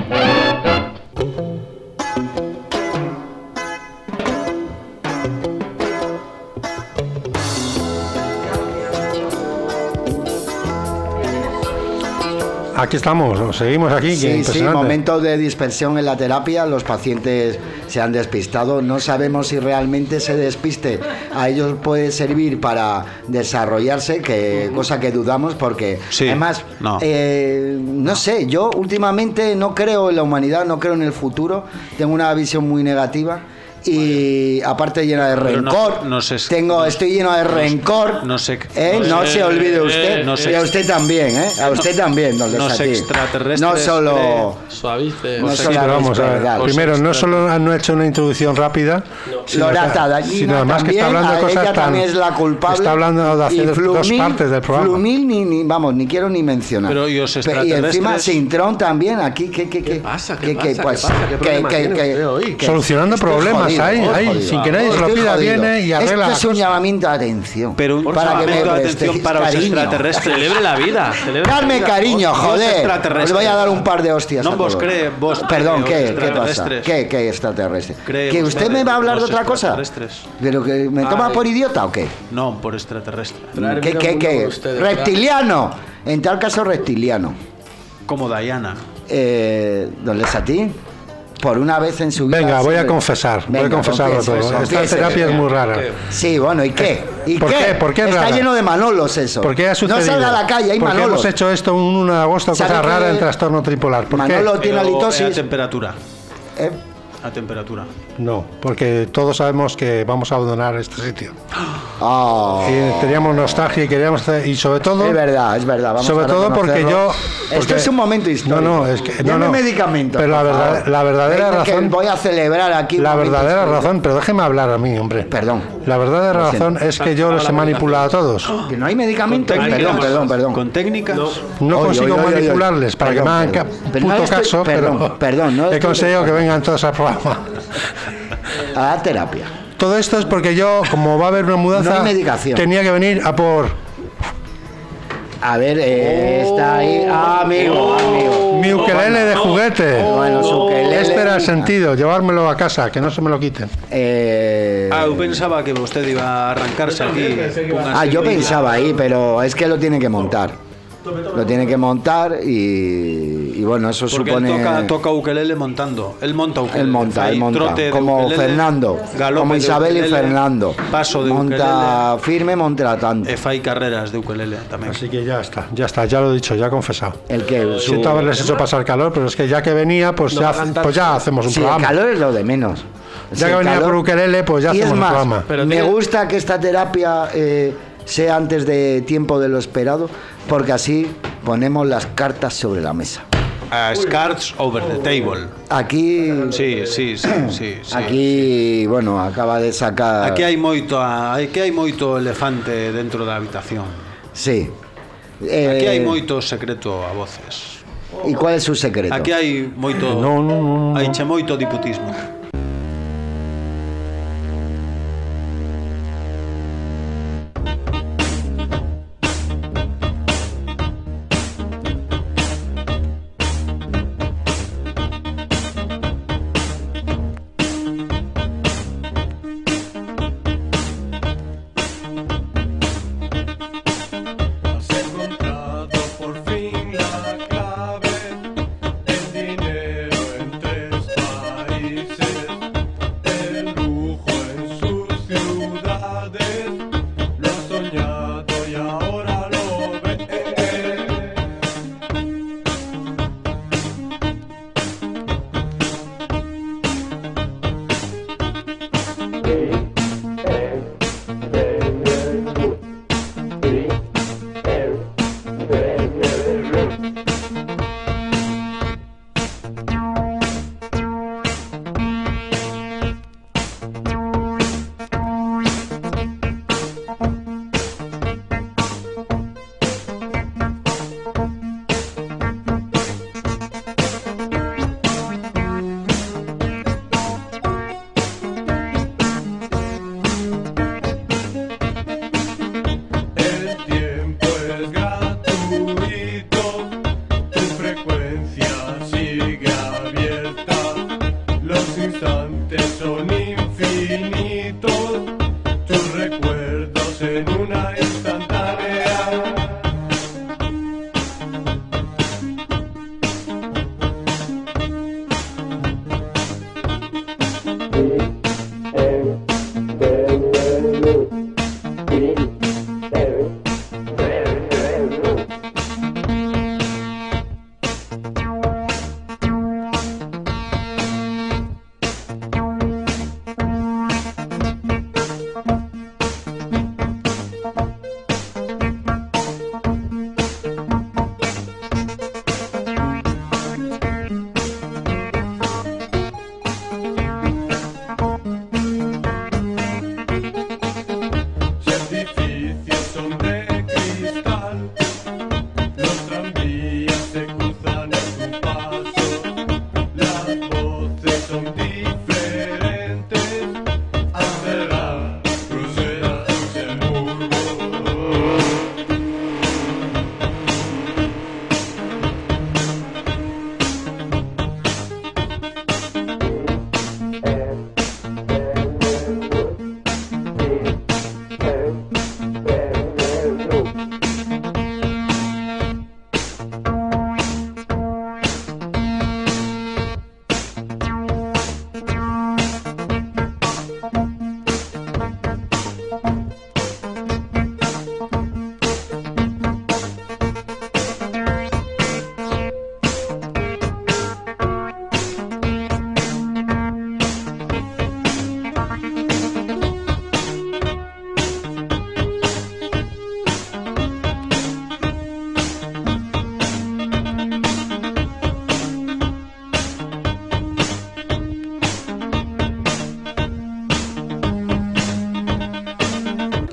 Aquí estamos, seguimos aquí. Sí, sí, momentos de dispersión en la terapia, los pacientes se han despistado, no sabemos si realmente ese despiste a ellos puede servir para desarrollarse, que cosa que dudamos porque sí, además, no. Eh, no sé, yo últimamente no creo en la humanidad, no creo en el futuro, tengo una visión muy negativa. Y aparte llena de rencor, no, no sé, tengo, no, estoy lleno de rencor, no sé, ¿eh? no, no sé, se olvide usted, eh, no sé, y a usted también, ¿eh? a usted también, don no sé, extraterrestres, no solo suavice, no sí, pero vamos a ver, primero no solo han hecho una introducción rápida, no. sino, Lorata, que, sino además que está hablando de cosas tan, es la culpable, está hablando de hacer Flumil, dos partes del programa. Flumil ni, ni vamos, ni quiero ni mencionar. Pero y os extraterrestres, y encima Sintrón también aquí, ¿qué qué qué pasa? ¿Qué qué pasa? ¿Qué solucionando problemas hay, sin que nadie se lo pida, viene y arregla. Esto es un llamamiento de atención. Pero un para que me de atención para los extraterrestres. Celebre la vida. Darme cariño, joder. Os voy a dar un par de hostias. No vos cree, vos. Perdón, ¿qué? ¿Qué pasa? ¿Qué, qué extraterrestre? ¿Que usted me va a hablar de otra cosa? ¿Pero que me toma por idiota o qué? No, por extraterrestre. ¿Qué, qué, qué? Reptiliano. En tal caso, reptiliano. Como Diana. Eh, ¿Don Lesatí? Por una vez en su vida. Venga, voy a confesar, Venga, voy a confesarlo todo. Esta confiese, terapia es muy rara. Sí, bueno, ¿y qué? ¿Y ¿Por qué? qué? ¿Por qué es Está rara? lleno de Manolos eso. ¿Por qué ha sucedido? No salga a la calle, hay ¿Por qué Manolos? hemos hecho esto un uno de agosto, cosa rara en trastorno tripolar? ¿Por Manolo qué? tiene halitosis. A temperatura. ¿Eh? A temperatura. No, porque todos sabemos que vamos a abandonar este sitio. Oh. Y teníamos nostalgia y queríamos hacer, y sobre todo. Es verdad, es verdad. Vamos sobre a todo porque yo. Porque, esto es un momento histórico. No, no, es que. No, Deme no, medicamentos. Pero la, verdad, la verdadera Venga, razón. voy a celebrar aquí. La verdadera histórico. razón, pero déjeme hablar a mí, hombre. Perdón. La verdadera razón es que yo los he manipulado a todos. Que no hay medicamentos. Perdón, perdón, perdón. Con técnicas. No, no oy, consigo oy, oy, manipularles oy, oy. para perdón, que me hagan ca puto no estoy, caso, perdón, pero perdón, no he conseguido que vengan todos al programa. A la terapia. Todo esto es porque yo, como va a haber una mudanza, no hay medicación. Tenía que venir a por. A ver, eh, oh, está ahí. Ah, amigo, oh, amigo. Mi ukelele de juguete. Oh, bueno, su ukelele. Este era el sentido, llevármelo a casa, que no se me lo quiten. Eh... Ah, yo pensaba que usted iba a arrancarse aquí. Ah, yo pensaba ahí, pero es que lo tiene que montar. Lo tiene que montar y, y bueno, eso Porque supone. Él toca, toca ukelele montando. Él monta ukelele. Él monta, él monta. Como ukelele, Fernando. Como Isabel ukelele, y Fernando. Paso de monta ukelele. Firme, monta tanto. E fai carreras de ukelele también. Así que ya está, ya está, ya lo he dicho, ya he confesado. El que. Su... Siento haberles hecho pasar calor, pero es que ya que venía, pues, no ya, pues ya hacemos un sí, programa. El calor es lo de menos. Ya que venía calor, por ukelele, pues ya hacemos es más, un programa. Pero me tiene... gusta que esta terapia eh, sea antes de tiempo de lo esperado, porque así ponemos las cartas sobre la mesa. As cards over the table. Aquí sí, sí, sí, sí, sí. Aquí, bueno, acaba de sacar. Aquí hai moito, aquí hai moito elefante dentro da habitación. Sí. Eh... Aquí hai moito secreto a voces. ¿Y cuál es su secreto? Aquí hai moito, no, no, no, no. hai che moito diputismo. Países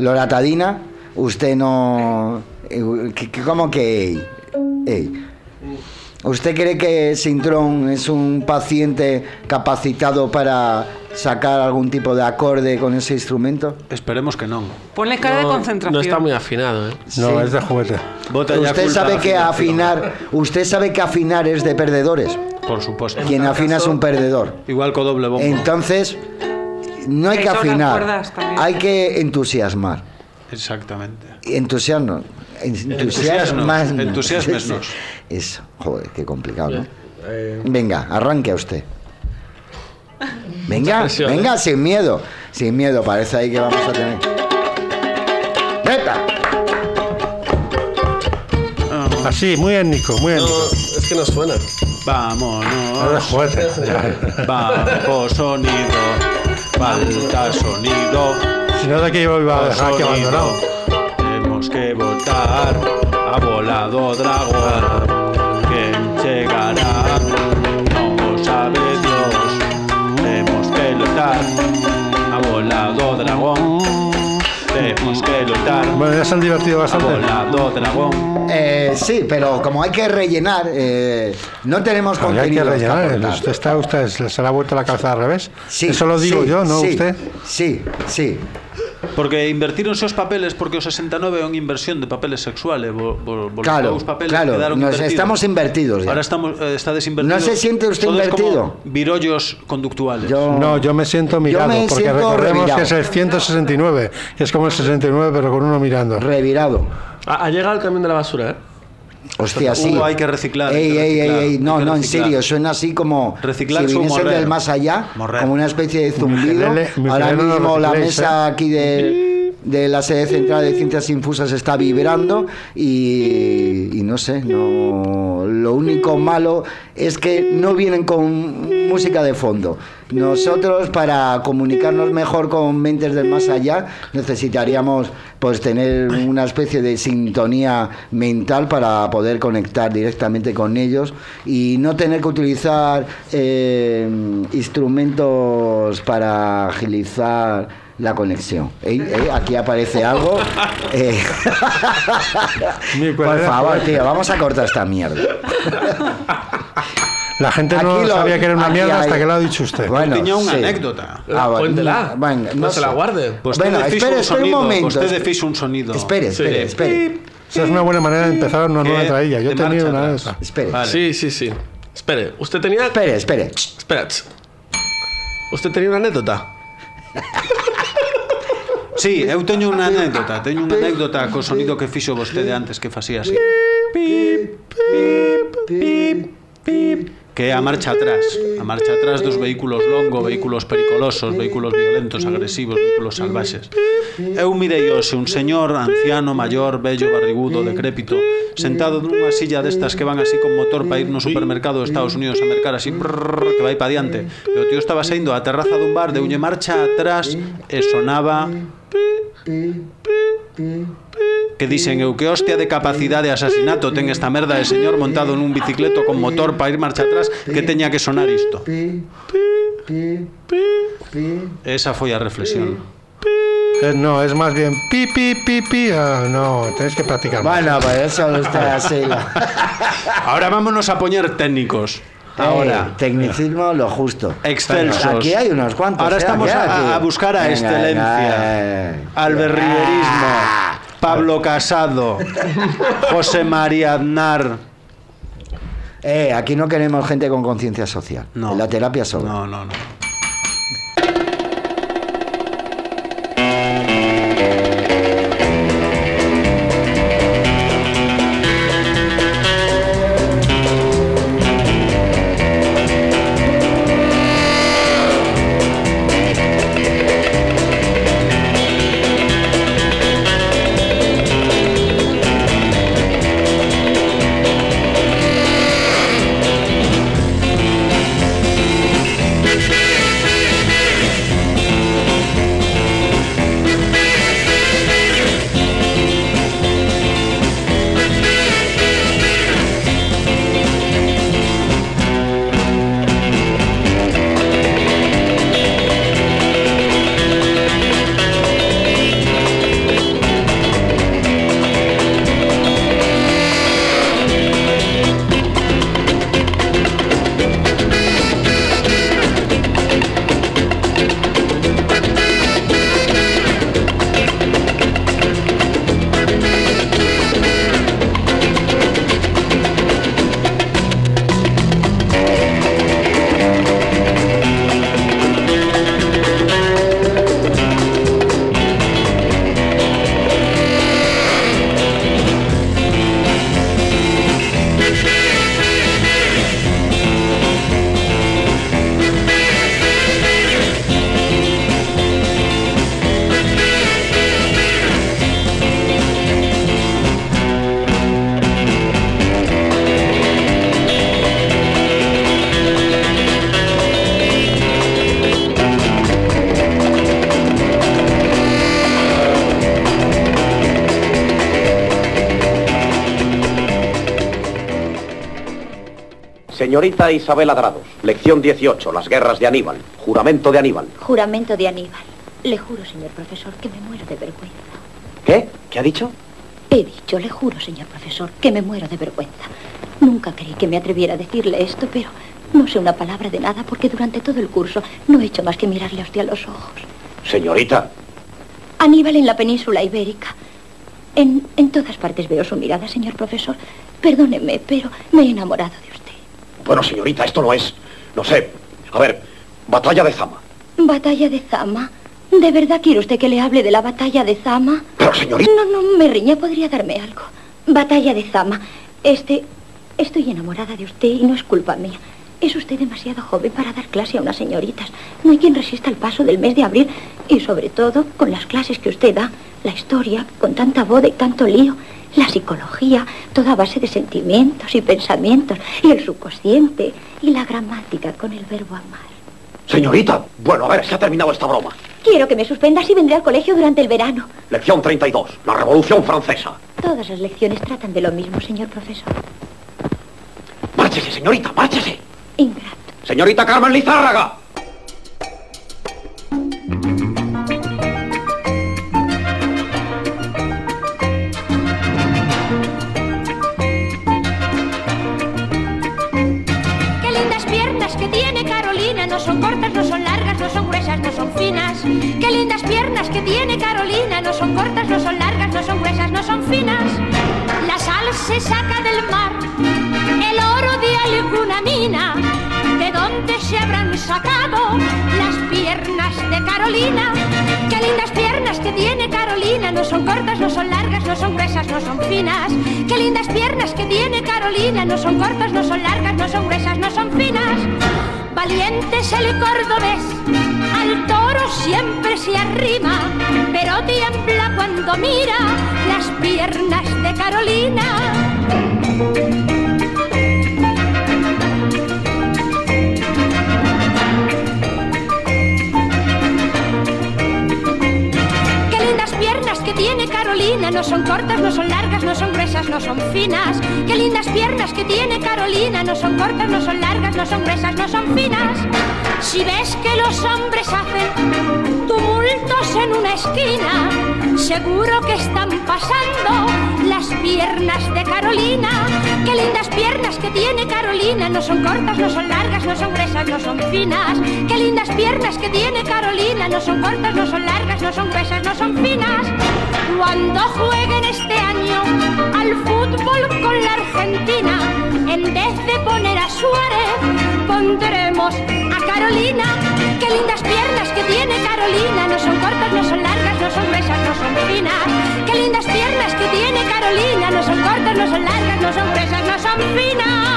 loratadina, usted no... ¿Cómo que? Ey, ey. ¿Usted cree que Sintrón es un paciente capacitado para sacar algún tipo de acorde con ese instrumento? Esperemos que no. Ponle cara de concentración. No está muy afinado, ¿eh? No, Sí. es de juguete. Usted sabe que afinar, usted sabe que afinar es de perdedores. Por supuesto. Quien afina es un perdedor. Igual con doble bombo. Entonces, no hay que Hay que tocar afinar, cuerdas también. hay que entusiasmar. Exactamente. Entusiasmo. Entusiasmas. Entusiasmesnos. Eso, joder, qué complicado, ¿no? Venga, arranque a usted. Venga, presión, venga, ¿eh? sin miedo. Sin miedo, parece ahí que vamos a tener. ¡Epa! Así, muy étnico, muy étnico. No, es que no suena. Vámonos. No de juguete. Bajo sonido. Falta sonido. Si no, de aquí iba a dejar aquí abandonado. Tenemos que votar. Ha volado dragón. ¿Quién llegará? No lo sabe Dios. Tenemos que luchar. Ha volado dragón. Tenemos que luchar. Bueno, ya se han divertido bastante. Ha volado dragón. Eh, sí, pero como hay que rellenar, eh, no tenemos Habría que contenido. rellenar. Usted está, usted se le ha vuelto la cabeza al revés. Sí, Eso lo digo sí, yo, ¿no sí, usted? Sí, sí. Porque invertiron esos papeles porque os sesenta e nove é unha inversión de papeles sexuales. Vo, vo, vo, Claro, os papeles claro, quedaron nos invertidos. estamos invertidos ya. Ahora estamos, eh, estades invertidos. ¿No se siente usted Todos invertido? como virollos conductuales. Yo- No, yo me siento mirado, me porque siento recordemos revirado. que es el ciento sesenta y nueve, que es como el sesenta y nueve, pero con uno mirando. Revirado. Ha, ha llegado el camión de la basura, ¿eh? Hostia, sí. Uh, hay que reciclar. hay Ey, que ey, ey, reciclar, ey, no, hay que no, en reciclar. serio, suena así como Reciclar si su viniesen morrero. del más allá, Morrero. como una especie de zumbido. Mujerele- Ahora mujerele no mismo la recicléis, mesa ¿eh? aquí de, de la sede central de ciencias infusas está vibrando y, y no sé, no, lo único malo es que no vienen con música de fondo. Nosotros, para comunicarnos mejor con mentes del más allá, necesitaríamos pues tener una especie de sintonía mental para poder conectar directamente con ellos y no tener que utilizar eh, instrumentos para agilizar la conexión. Ey, ey, aquí aparece algo. Eh, Mi por colega, favor, pues. tío, vamos a cortar esta mierda. La gente no Aquí lo- sabía que era una aquí mierda hay- hasta que lo ha dicho usted. Bueno, Tiña unha sí. anécdota. Ah, bueno, Cuéntela. venga, No no se la sé. guarde. Pues Bueno, vostede fixo espere, un espere un sonido. momento. Vostede fixo un sonido. Espere, espere, Sí. espere. Esa es una buena manera de empezar una nueva Que trailla. Yo he de tenido marcha una de atrás. esas. Espere. Vale. Sí, sí, sí. Espere, usted tenía... Espere, espere. Espera. ch. ¿Usted tenía una anécdota? Sí, eu teño unha anécdota. Teño unha anécdota co sonido que fixo vostede antes que facía así. Pip, pip, pip, pip. Que é a marcha atrás. A marcha atrás dos vehículos longo, vehículos pericolosos, vehículos violentos, agresivos, vehículos salvaxes. Eu mirei hoxe un señor anciano, maior, vello, barrigudo, decrépito, sentado nunha silla destas que van así con motor para ir no supermercado de Estados Unidos a mercar así, brrr, que vai pa diante. E o tío estaba saindo á terraza dun bar, deulle marcha atrás e sonaba que dixen eu que hostia de capacidade de asasinato ten esta merda de señor montado nun bicicleto con motor para ir marcha atrás que teña que sonar isto. Esa foi a reflexión. Eh, no, es más bien pi, pi, pi, pi. Ah, no, tenéis que practicar más. Bueno, pues eso está así. Ahora vámonos a poñer técnicos. Ahora, Eh, tecnicismo lo justo. excelsos. Aquí hay unos cuantos. Ahora ¿eh? estamos Aquí, a, aquí. a buscar a Venga, excelencia. venga, eh. Al berrierismo. Pablo Casado. José María Aznar. Eh, aquí no queremos gente con conciencia social. No. En la terapia solo. No, no, no. Thank Señorita Isabel Adrados, lección dieciocho, las guerras de Aníbal, juramento de Aníbal. Juramento de Aníbal. Le juro, señor profesor, que me muero de vergüenza. ¿Qué? ¿Qué ha dicho? He dicho, le juro, señor profesor, que me muero de vergüenza. Nunca creí que me atreviera a decirle esto, pero no sé una palabra de nada porque durante todo el curso no he hecho más que mirarle a usted a los ojos. Señorita. Aníbal en la península ibérica. En, en todas partes veo su mirada, señor profesor. Perdóneme, pero me he enamorado de usted. Bueno, señorita, esto no es... No sé. A ver, batalla de Zama. ¿Batalla de Zama? ¿De verdad quiere usted que le hable de la batalla de Zama? Pero, señorita... No, no, me riña, podría darme algo. Batalla de Zama. Este... Estoy enamorada de usted y no es culpa mía. Es usted demasiado joven para dar clase a unas señoritas. No hay quien resista el paso del mes de abril. Y sobre todo, con las clases que usted da, la historia, con tanta boda y tanto lío, la psicología, toda a base de sentimientos y pensamientos, y el subconsciente, y la gramática con el verbo amar. Señorita, bueno, a ver, se ha terminado esta broma. Quiero que me suspendas y vendré al colegio durante el verano. Lección treinta y dos, la Revolución Francesa. Todas las lecciones tratan de lo mismo, señor profesor. Márchese, señorita, márchese. Ingrato. Señorita Carmen Lizárraga. Qué lindas piernas que tiene Carolina, no son cortas, no son largas, no son gruesas, no son finas. Qué lindas piernas que tiene Carolina, no son cortas, no son largas, no son gruesas, no son finas. La sal se saca del mar, el oro de alguna mina. ¿De dónde se habrán sacado las piernas de Carolina? Qué lindas piernas que tiene Carolina, no son cortas, no son largas, no son gruesas, no son finas. Qué lindas piernas que tiene Carolina, no son cortas, no son largas, no son gruesas, no son finas. Valiente es el cordobés, al toro siempre se arrima, pero tiembla cuando mira las piernas de Carolina. Qué lindas piernas que tiene Carolina, no son cortas, no son largas, no son gruesas, no son finas. Qué lindas piernas que tiene Carolina, no son cortas, no son largas, no son gruesas, no son finas. Si ves que los hombres hacen tumultos en una esquina, seguro que están pasando las piernas de Carolina. Qué lindas piernas que tiene Carolina, no son cortas, no son largas, no son gruesas, no son finas. Qué lindas piernas que tiene Carolina, no son cortas, no son largas, no son gruesas, no son finas. Cuando jueguen este año al fútbol con la Argentina, en vez de poner a Suárez, pondremos a Carolina. Qué lindas piernas que tiene Carolina, no son cortas, no son largas, no son gruesas, no son finas. Qué lindas piernas que tiene Carolina, no son cortas, no son largas, no son gruesas, no son finas.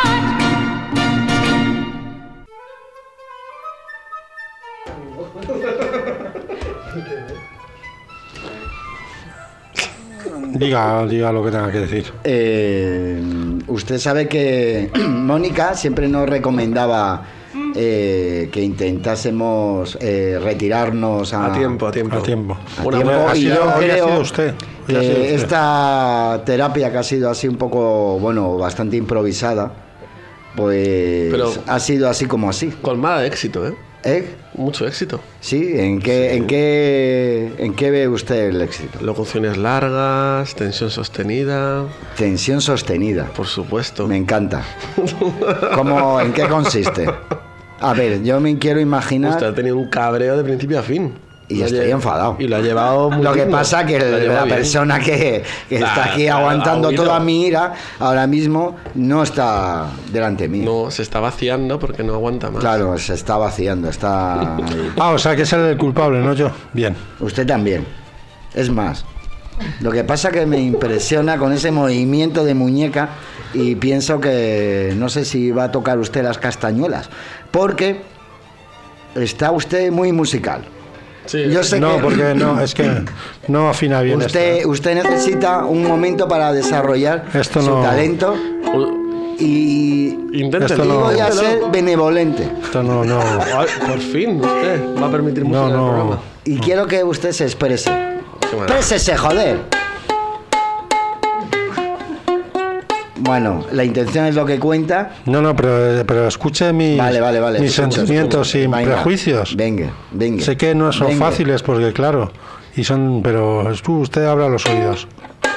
Diga, diga lo que tenga que decir. Eh, usted sabe que Mónica siempre nos recomendaba eh, que intentásemos eh, retirarnos a, A tiempo, a tiempo. A tiempo. a Una tiempo, buena- y Hoy yo ha- hoy ha creo sido usted. Hoy ha que sido usted. esta terapia que ha sido así un poco, bueno, bastante improvisada, pues Pero- ha sido así como así. Colmada de éxito, ¿eh? ¿Eh? Mucho éxito. Sí, ¿en qué, en qué, en qué ve usted el éxito? Locuciones largas, tensión sostenida. Tensión sostenida. Por supuesto. Me encanta. ¿Cómo, ¿En qué consiste? A ver, yo me quiero imaginar. Usted ha tenido un cabreo de principio a fin. Y Lo ha estoy lle- enfadado. Y lo ha llevado muy Lo que digno. pasa que Lo ha el- llevado la bien. persona que, que está Nah, aquí ha- ha aguantando huido. toda mi ira, ahora mismo no está delante mío. No, se está vaciando porque no aguanta más. Claro, se está vaciando, está... ahí. Ah, o sea que es el culpable, no yo. Bien. Usted también. Es más, lo que pasa que me impresiona con ese movimiento de muñeca y pienso que no sé si va a tocar usted las castañuelas, porque está usted muy musical. Sí. Yo sé No, que porque no, es que no afina bien usted, esto. usted necesita un momento para desarrollar Esto su no- talento y, Inténtelo. Esto y no- voy a Inténtelo. ser benevolente. Esto no, no. Ay, por fin, usted va a permitir música No, en el no. programa. Y quiero que usted se exprese. Qué maravilla. Exprésese, joder. Bueno, la intención es lo que cuenta. No, no, pero, pero escuche mis, vale, vale, vale, mis escucho, sentimientos escucho. sin Venga, prejuicios. Venga, venga. Sé que no son venga. fáciles porque, claro, y son, pero tú, usted abra los oídos.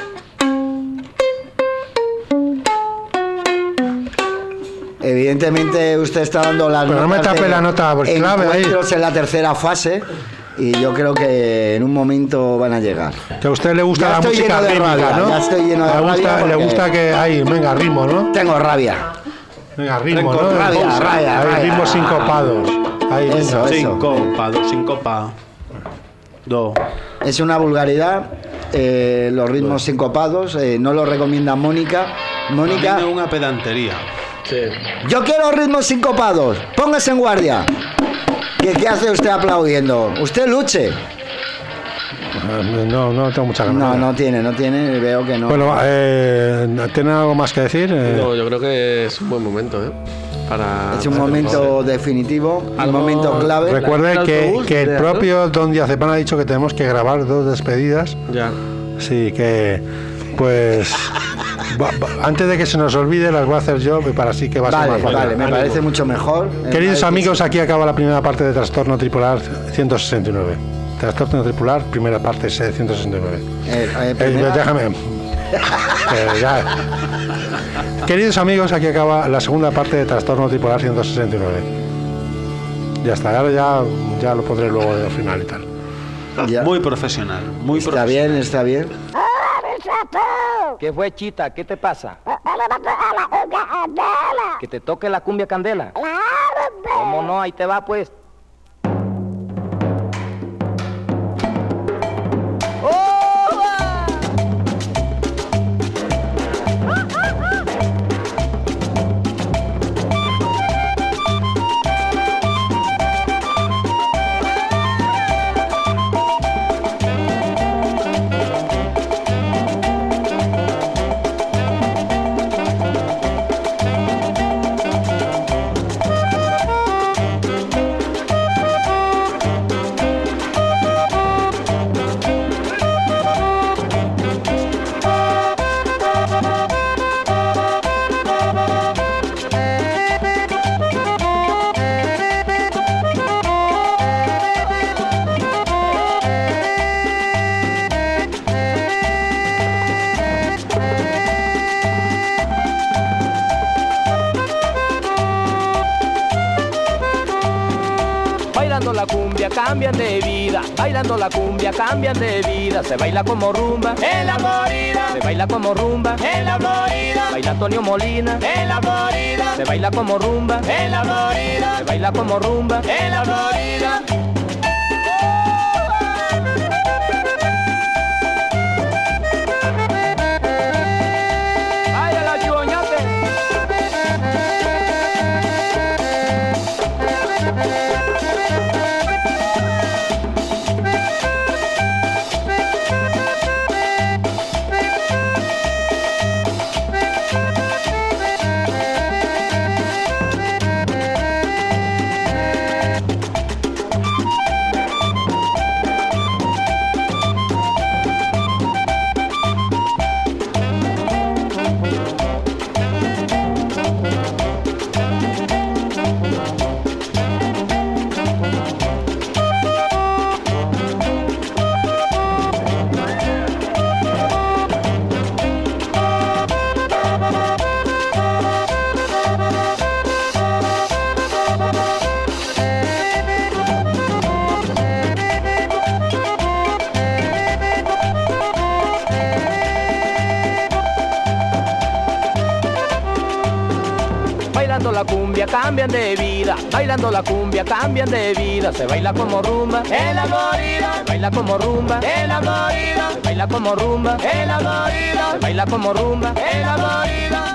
Evidentemente usted está dando las Pero no me tape la nota clave ahí. Encuentros en la tercera fase y yo creo que en un momento van a llegar. Que a usted le gusta Ya la estoy música lleno de rítmica, rabia, ¿no? ya estoy lleno de le gusta, rabia le porque- gusta que hay, venga, ritmo, ¿no? Tengo rabia. Venga, ritmo, ¿no? Rabia, Hay rabia, rabia. ritmos sincopados. Ahí, venga. Eso, eso. Sincopado, sincopa. Do. Es una vulgaridad. eh, los ritmos sincopados eh, no lo recomienda Mónica. Mónica, Tiene una pedantería. yo quiero ritmos sincopados. Póngase en guardia. ¿Qué, qué hace usted aplaudiendo? Usted luche. No, no tengo mucha ganas. No, no tiene, no tiene. Veo que no. Bueno, eh, ¿tiene algo más que decir? Eh, No, yo creo que es un buen momento, ¿eh? Para Es un para momento definitivo, un Algo- momento clave. Recuerde ¿El que, autobús que el de propio Don Diazepam ha dicho que tenemos que grabar dos despedidas. Ya. Sí, que pues va- va- antes de que se nos olvide las voy a hacer yo para así que va a ser Vale, más fácil. vale, me parece mucho mejor. Me Queridos parece- amigos, aquí acaba la primera parte de Trastorno Tripolar ciento sesenta y nueve. Trastorno Tripolar, primera parte ciento sesenta y nueve. Eh, eh, Eh, primera- déjame. Eh, ya. Queridos amigos, aquí acaba la segunda parte de Trastorno Tripolar ciento sesenta y nueve. Ya está, ahora ya, ya lo pondré luego al final y tal. Ya. Muy profesional, muy Está profesional. bien, está bien. ¿Qué fue, Chita? ¿Qué te pasa? Que te toque la cumbia candela. ¿Cómo no? Ahí te va, pues. Bailando la cumbia cambian de vida, bailando la cumbia cambian de vida. Se baila como rumba en la Florida, se baila como rumba en la Florida. Baila Antonio Molina en la Florida, se baila como rumba en la Florida, se baila como rumba en la Florida. Báilalo, chiboñote. Bailando la cumbia cambian de vida, bailando la cumbia cambian de vida. Se baila como rumba en la Florida, se baila como rumba en la Florida, se baila como rumba en la Florida, se baila como rumba en la Florida.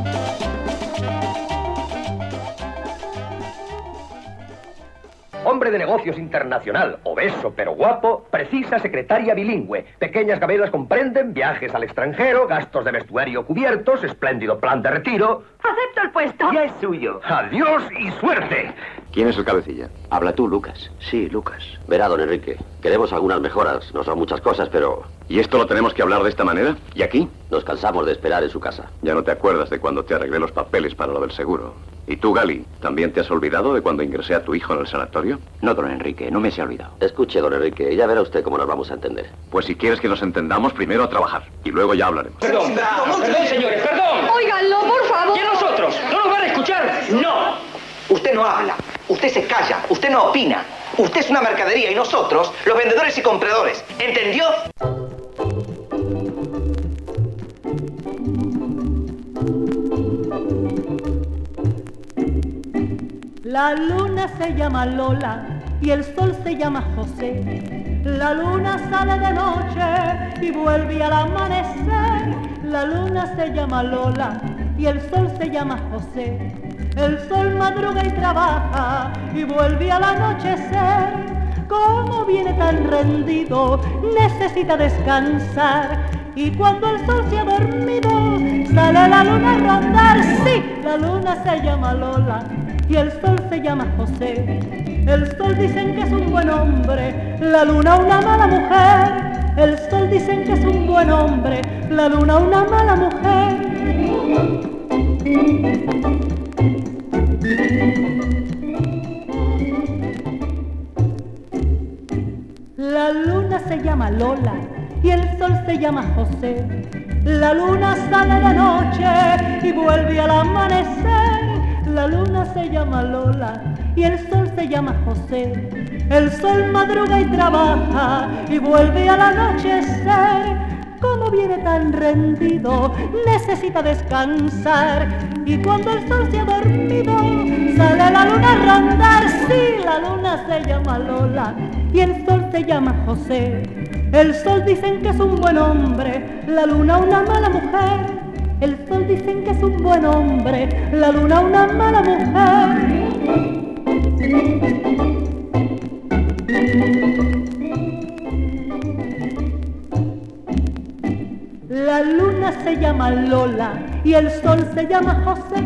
Hombre hombre de negocios internacional, obeso pero guapo, precisa secretaria bilingüe. Pequeñas gabelas comprenden viajes al extranjero, gastos de vestuario cubiertos, espléndido plan de retiro. Acepto el puesto. Ya es suyo. Adiós y suerte. ¿Quién es el cabecilla? Habla tú, Lucas. Sí, Lucas. Verá, don Enrique, queremos algunas mejoras. No son muchas cosas, pero... ¿Y esto lo tenemos que hablar de esta manera? ¿Y aquí? Nos cansamos de esperar en su casa. Ya no te acuerdas de cuando te arreglé los papeles para lo del seguro. ¿Y tú, Gali, también te has olvidado de cuando ingresé a tu hijo en el sanatorio? No, don Enrique, no me se ha olvidado. Escuche, don Enrique, ya verá usted cómo nos vamos a entender. Pues si quieres que nos entendamos, primero a trabajar. Y luego ya hablaremos. Perdón, perdón, señores, perdón. Óiganlo, por favor. ¿Y a nosotros? ¿No nos van a escuchar? No. Usted no habla, usted se calla, usted no opina. Usted es una mercadería y nosotros, los vendedores y compradores. ¿Entendió? La luna se llama Lola y el sol se llama José. La luna sale de noche y vuelve al amanecer. La luna se llama Lola y el sol se llama José. El sol madruga y trabaja y vuelve al anochecer. Como viene tan rendido, necesita descansar. Y cuando el sol se ha dormido, sale la luna a rondar. Sí, la luna se llama Lola y el sol se llama José. El sol dicen que es un buen hombre, la luna una mala mujer. El sol dicen que es un buen hombre, la luna una mala mujer. La luna se llama Lola y el sol se llama José. La luna sale de noche y vuelve al amanecer. La luna se llama Lola y el sol se llama José. El sol madruga y trabaja y vuelve al anochecer. Como viene tan rendido, necesita descansar. Y cuando el sol se ha dormido, sale la luna a rondar. Sí, la luna se llama Lola y el sol se llama José. El sol dicen que es un buen hombre, la luna una mala mujer. El sol dicen que es un buen hombre, la luna una mala mujer. La luna se llama Lola y el sol se llama José.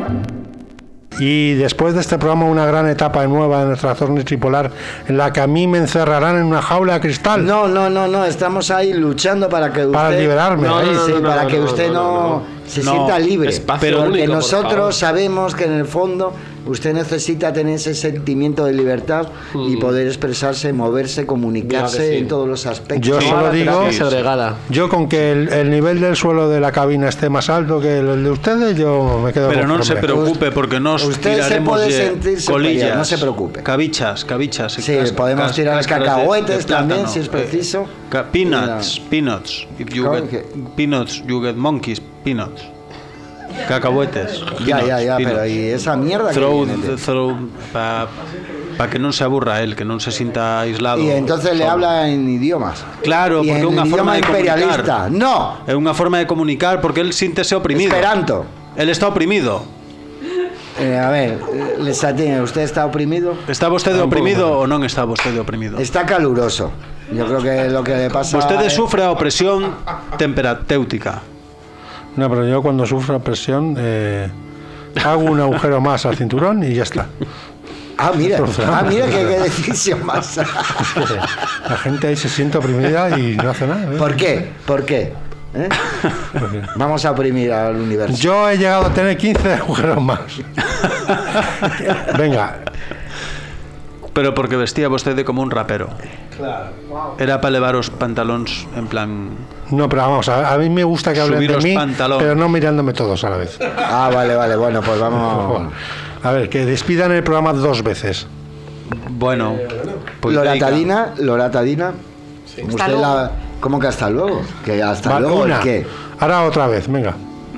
Y después de este programa, una gran etapa nueva en el trastorno tripolar, en la que a mí me encerrarán en una jaula de cristal. No, no, no, no, estamos ahí luchando para que usted... Para liberarme. No, ahí, no, no, sí, no, para no, que no, usted no, no, no, no. se No, sienta libre. espacio Porque único, por nosotros favor. sabemos que en el fondo usted necesita tener ese sentimiento de libertad mm. y poder expresarse, moverse, comunicarse sí. en todos los aspectos. Yo solo digo, yo con que el, el nivel del suelo de la cabina esté más alto que el de ustedes, yo me quedo Pero conforme. no se preocupe, porque nos Usted se tiraremos puede de sentir superior, colillas, no se preocupe. Cabichas, cabichas. Sí, cas- podemos cas- tirar cáscaras de- cacahuetes de también, plátano. si es preciso. Eh, ca- peanuts, peanuts. If you Claro get peanuts, you get monkeys, peanuts. Cacahuetes. Ya, peanuts, ya, ya, peanuts. pero y esa mierda que Throw, viene de- throw, para pa que non se aburra él, que non se sinta aislado. Y entonces le solo. habla en idiomas. Claro, Y porque é en unha idioma forma de imperialista. comunicar. No. É unha forma de comunicar porque él síntese oprimido. Esperanto. Él está oprimido. Eh, a ver, eh, les atiende. ¿Usted está oprimido? Está vostede oprimido ou non está vostede oprimido? Está caluroso. Yo creo que lo que le pasa... Vostede es- sufre a opresión temperatéutica. No, pero yo cuando sufro presión eh, hago un agujero más al cinturón y ya está. Ah, mira, ah, mira qué, qué decisión más. La gente ahí se siente oprimida y no hace nada. ¿eh? ¿Por qué? ¿Por qué? ¿Eh? Vamos a oprimir al universo. Yo he llegado a tener quince agujeros más. Venga. Pero porque vestía vostede como un rapero. Claro. Era para levar os pantalóns en plan... No, pero vamos, a, a mí me gusta que hablen Subir de los mí, pantalones. pero no mirándome todos a la vez. Ah, vale, vale, bueno, pues vamos... A ver, que despidan el programa dos veces. Bueno, pues Loratadina, Loratadina. Hasta Usted luego. la... ¿Cómo que hasta luego? Que hasta Vale, luego, una. ¿el qué? Ahora otra vez, venga.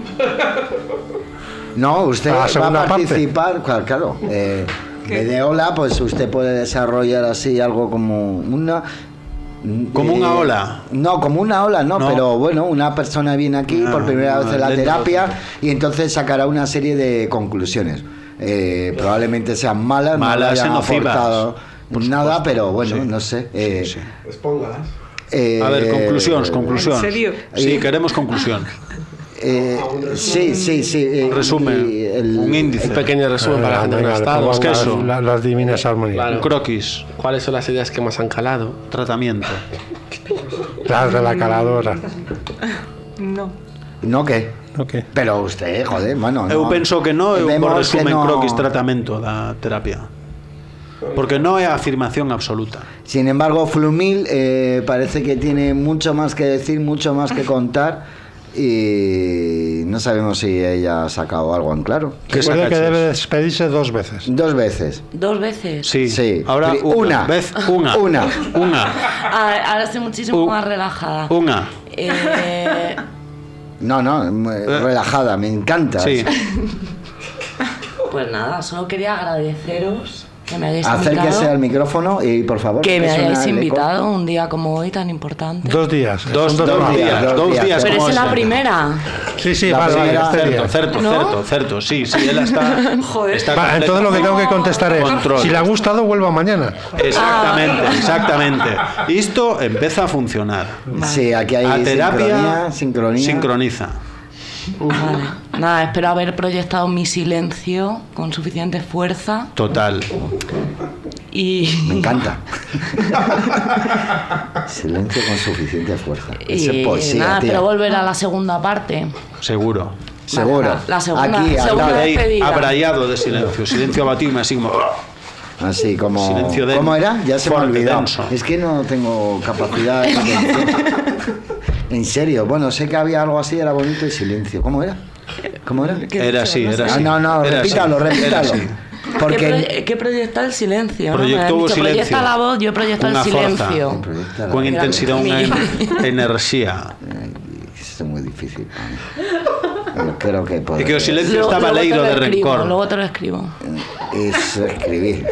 No, usted A la va segunda a parte. participar, claro, claro. Eh, en vez de ola, pues usted puede desarrollar así algo como una... ¿Como eh, una ola? No, como una ola, no, No. pero bueno, una persona viene aquí Ah, por primera vez en la dentro. terapia y entonces sacará una serie de conclusiones. Eh, probablemente sean malas, Malas no le y hayan nocivas. aportado nada, pero bueno, sí. no sé. Eh, sí, sí. Expóngalas. Eh, a ver, conclusiones, conclusiones. ¿En serio? Sí, queremos conclusión. Eh, sí, sí, sí. Eh, resumen, el, un índice. Un pequeño resumen para la gente que no está. Pues que eso. Las, las divinas armonías. Claro. Un croquis. ¿Cuáles son las ideas que más han calado? Tratamiento. Las de la caladora. No. ¿No qué? ¿No qué? Pero usted, joder, bueno. Eu no. penso que no, eu por resumen no... croquis tratamento da terapia. Porque no é afirmación absoluta. Sin embargo, Flumil eh, parece que tiene mucho más que decir, mucho más que contar. Y no sabemos si ella ha sacado algo en claro. Recuerde que debe despedirse dos veces. Dos veces. ¿Dos veces? Sí. Sí. Ahora una. Una. Vez, una. Una. Una. Ah, ahora estoy muchísimo Un, más relajada. Una. Eh... No, no, relajada, me encanta. Sí. Pues nada, solo quería agradeceros que me hayáis invitado. Acérquese al micrófono y por favor. Que me hayáis invitado un día como hoy tan importante. Dos días. Dos, dos, dos días. Dos, dos días. días Pero como es la ese. primera. Sí, sí, la vale, primera, vale. Certo, certo, ¿no? certo, certo. Sí, sí, él está. Joder. está Va, entonces lo que tengo que contestar es: control. si le ha gustado, vuelva mañana. Exactamente, ah. exactamente. Esto empieza a funcionar. Vale. Sí, aquí hay a terapia sincronía, sincronía. sincroniza. Vale. Nada, espero haber proyectado mi silencio con suficiente fuerza. Total. Y... Me encanta. Silencio con suficiente fuerza. Y es poesía, nada, tía. pero volver a la segunda parte. Seguro. Seguro. Vale, la segunda, Aquí, segunda despedida. Abrayado de silencio. Silencio abatido, así como... Así como... Silencio de... ¿Cómo era? Ya se me ha olvidado. Denso. Es que no tengo capacidad de atención. En serio, bueno, sé que había algo así, era bonito y silencio. ¿Cómo era? ¿Cómo era? Era así, era así. No, no, no, era repítalo, así. repítalo. Porque... ¿Qué, proye ¿Qué proyecta el silencio? Proyectó ¿no? el silencio. Proyecta la voz, yo proyecto el silencio. Forza, con intensidad, una energía. Es muy difícil. Yo creo que y que el silencio luego, estaba leído de escribo, rencor. Luego te lo escribo. Es escribir.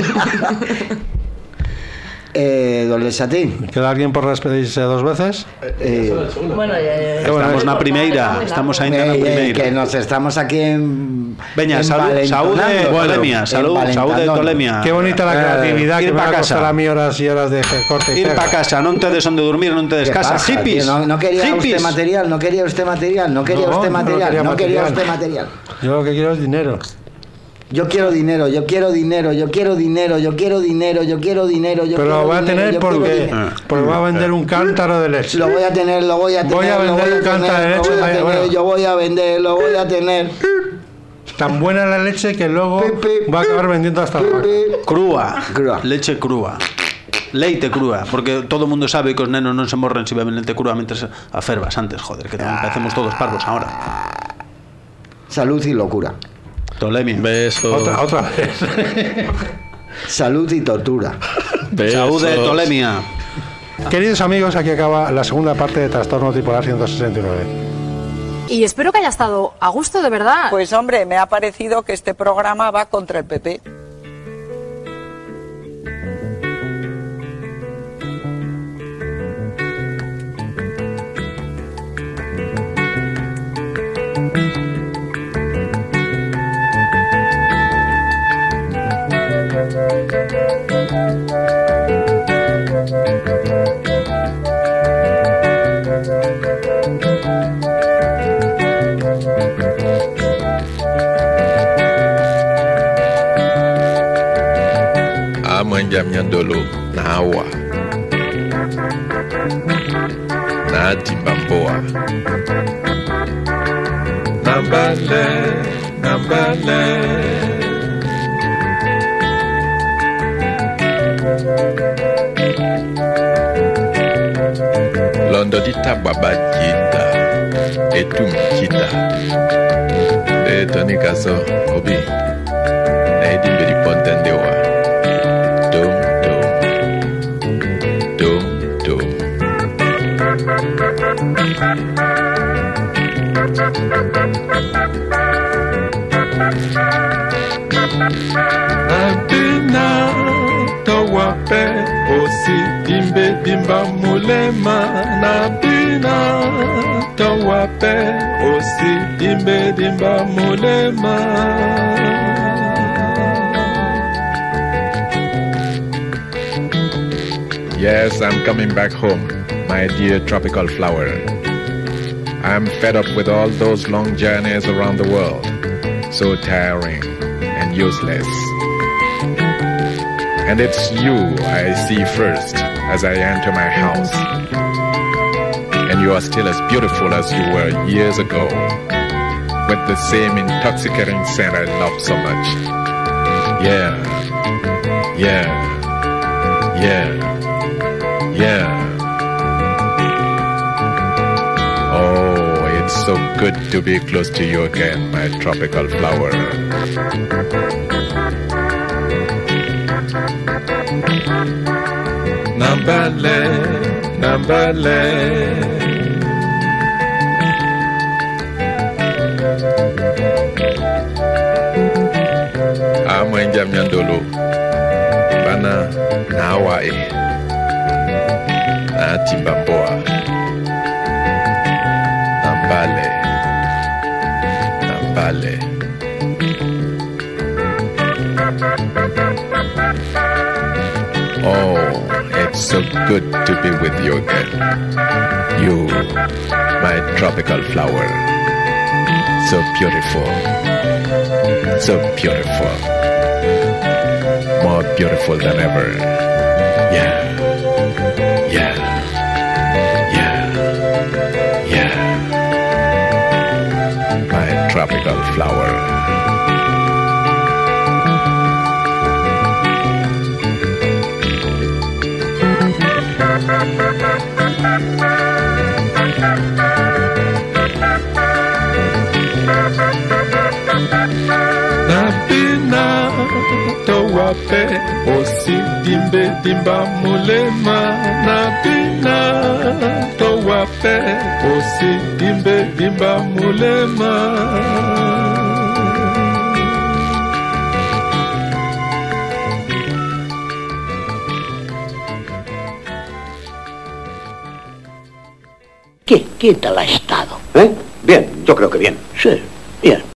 Eh, don Lesatín. ¿Queda alguien por despedirse dos veces? Eh, bueno, ya, ya, ya. Estamos na primeira, estamos ainda na primeira. Que nos estamos aquí en Veña, salud, saúde de Tolemia, salud, saúde de Tolemia. Qué bonita la creatividad, eh, que me va a costar a mí horas y horas de corte y ir para casa, non tedes onde dormir, non tedes casa. Pasa, Hippies. No, no quería hippies. usted material, no quería usted material, no quería no, usted material, no, no quería usted material. Yo lo que quiero es dinero. Yo quiero dinero, yo quiero dinero, yo quiero dinero, yo quiero dinero, yo quiero dinero, yo Pero quiero lo voy a dinero, tener porque, porque voy a vender un cántaro de leche. Lo voy a tener, lo voy a tener. Voy a vender un cántaro de leche. Lo voy a tener, bueno. Yo voy a vender, lo voy a tener. Tan buena la leche que luego va a acabar vendiendo hasta la vaca. Crúa, crúa, leche crúa. Leite crúa, porque todo el mundo sabe que os nenos non se morren si beben leite crúa mientras a fervas antes, joder, que también parecemos todos parvos ahora. Salud y locura. Tolemia. Beso. Otra, otra vez. Salud y tortura. Salud de Tolemia. Queridos amigos, aquí acaba la segunda parte de Trastorno Tripolar ciento sesenta y nueve. Y espero que haya estado a gusto, de verdad. Pues hombre, me ha parecido que este programa va contra el P P. Nyandolo na awa na timbamboa nambale nambale londo dita baba jita etum kita e toni kaso obi na edimbe di pontendewa Abina towape osi dimbe dimba mulema Nabina towape osi dimbe dimba mulema Yes, I'm coming back home, my dear tropical flower. I'm fed up with all those long journeys around the world, so tiring and useless. And it's you I see first as I enter my house. And you are still as beautiful as you were years ago, with the same intoxicating scent I love so much. Yeah, yeah, yeah, yeah. Oh, it's so good to be close to you again, my tropical flower. Nambale, Nambale. Amwenja Nyandolo, Bana na Hawaii, na Timbamboa, Nambale, Nambale. Oh, it's so good to be with you again. You, my tropical flower. So beautiful. So beautiful. More beautiful than ever. Yeah. Yeah. Yeah. Yeah. My tropical flower. Napina towape osi dimbe dimba mulema. Napina towape osi dimbe dimba mulema. ¿Qué? ¿Qué tal ha estado? ¿Eh? Bien, yo creo que bien. Sí, bien.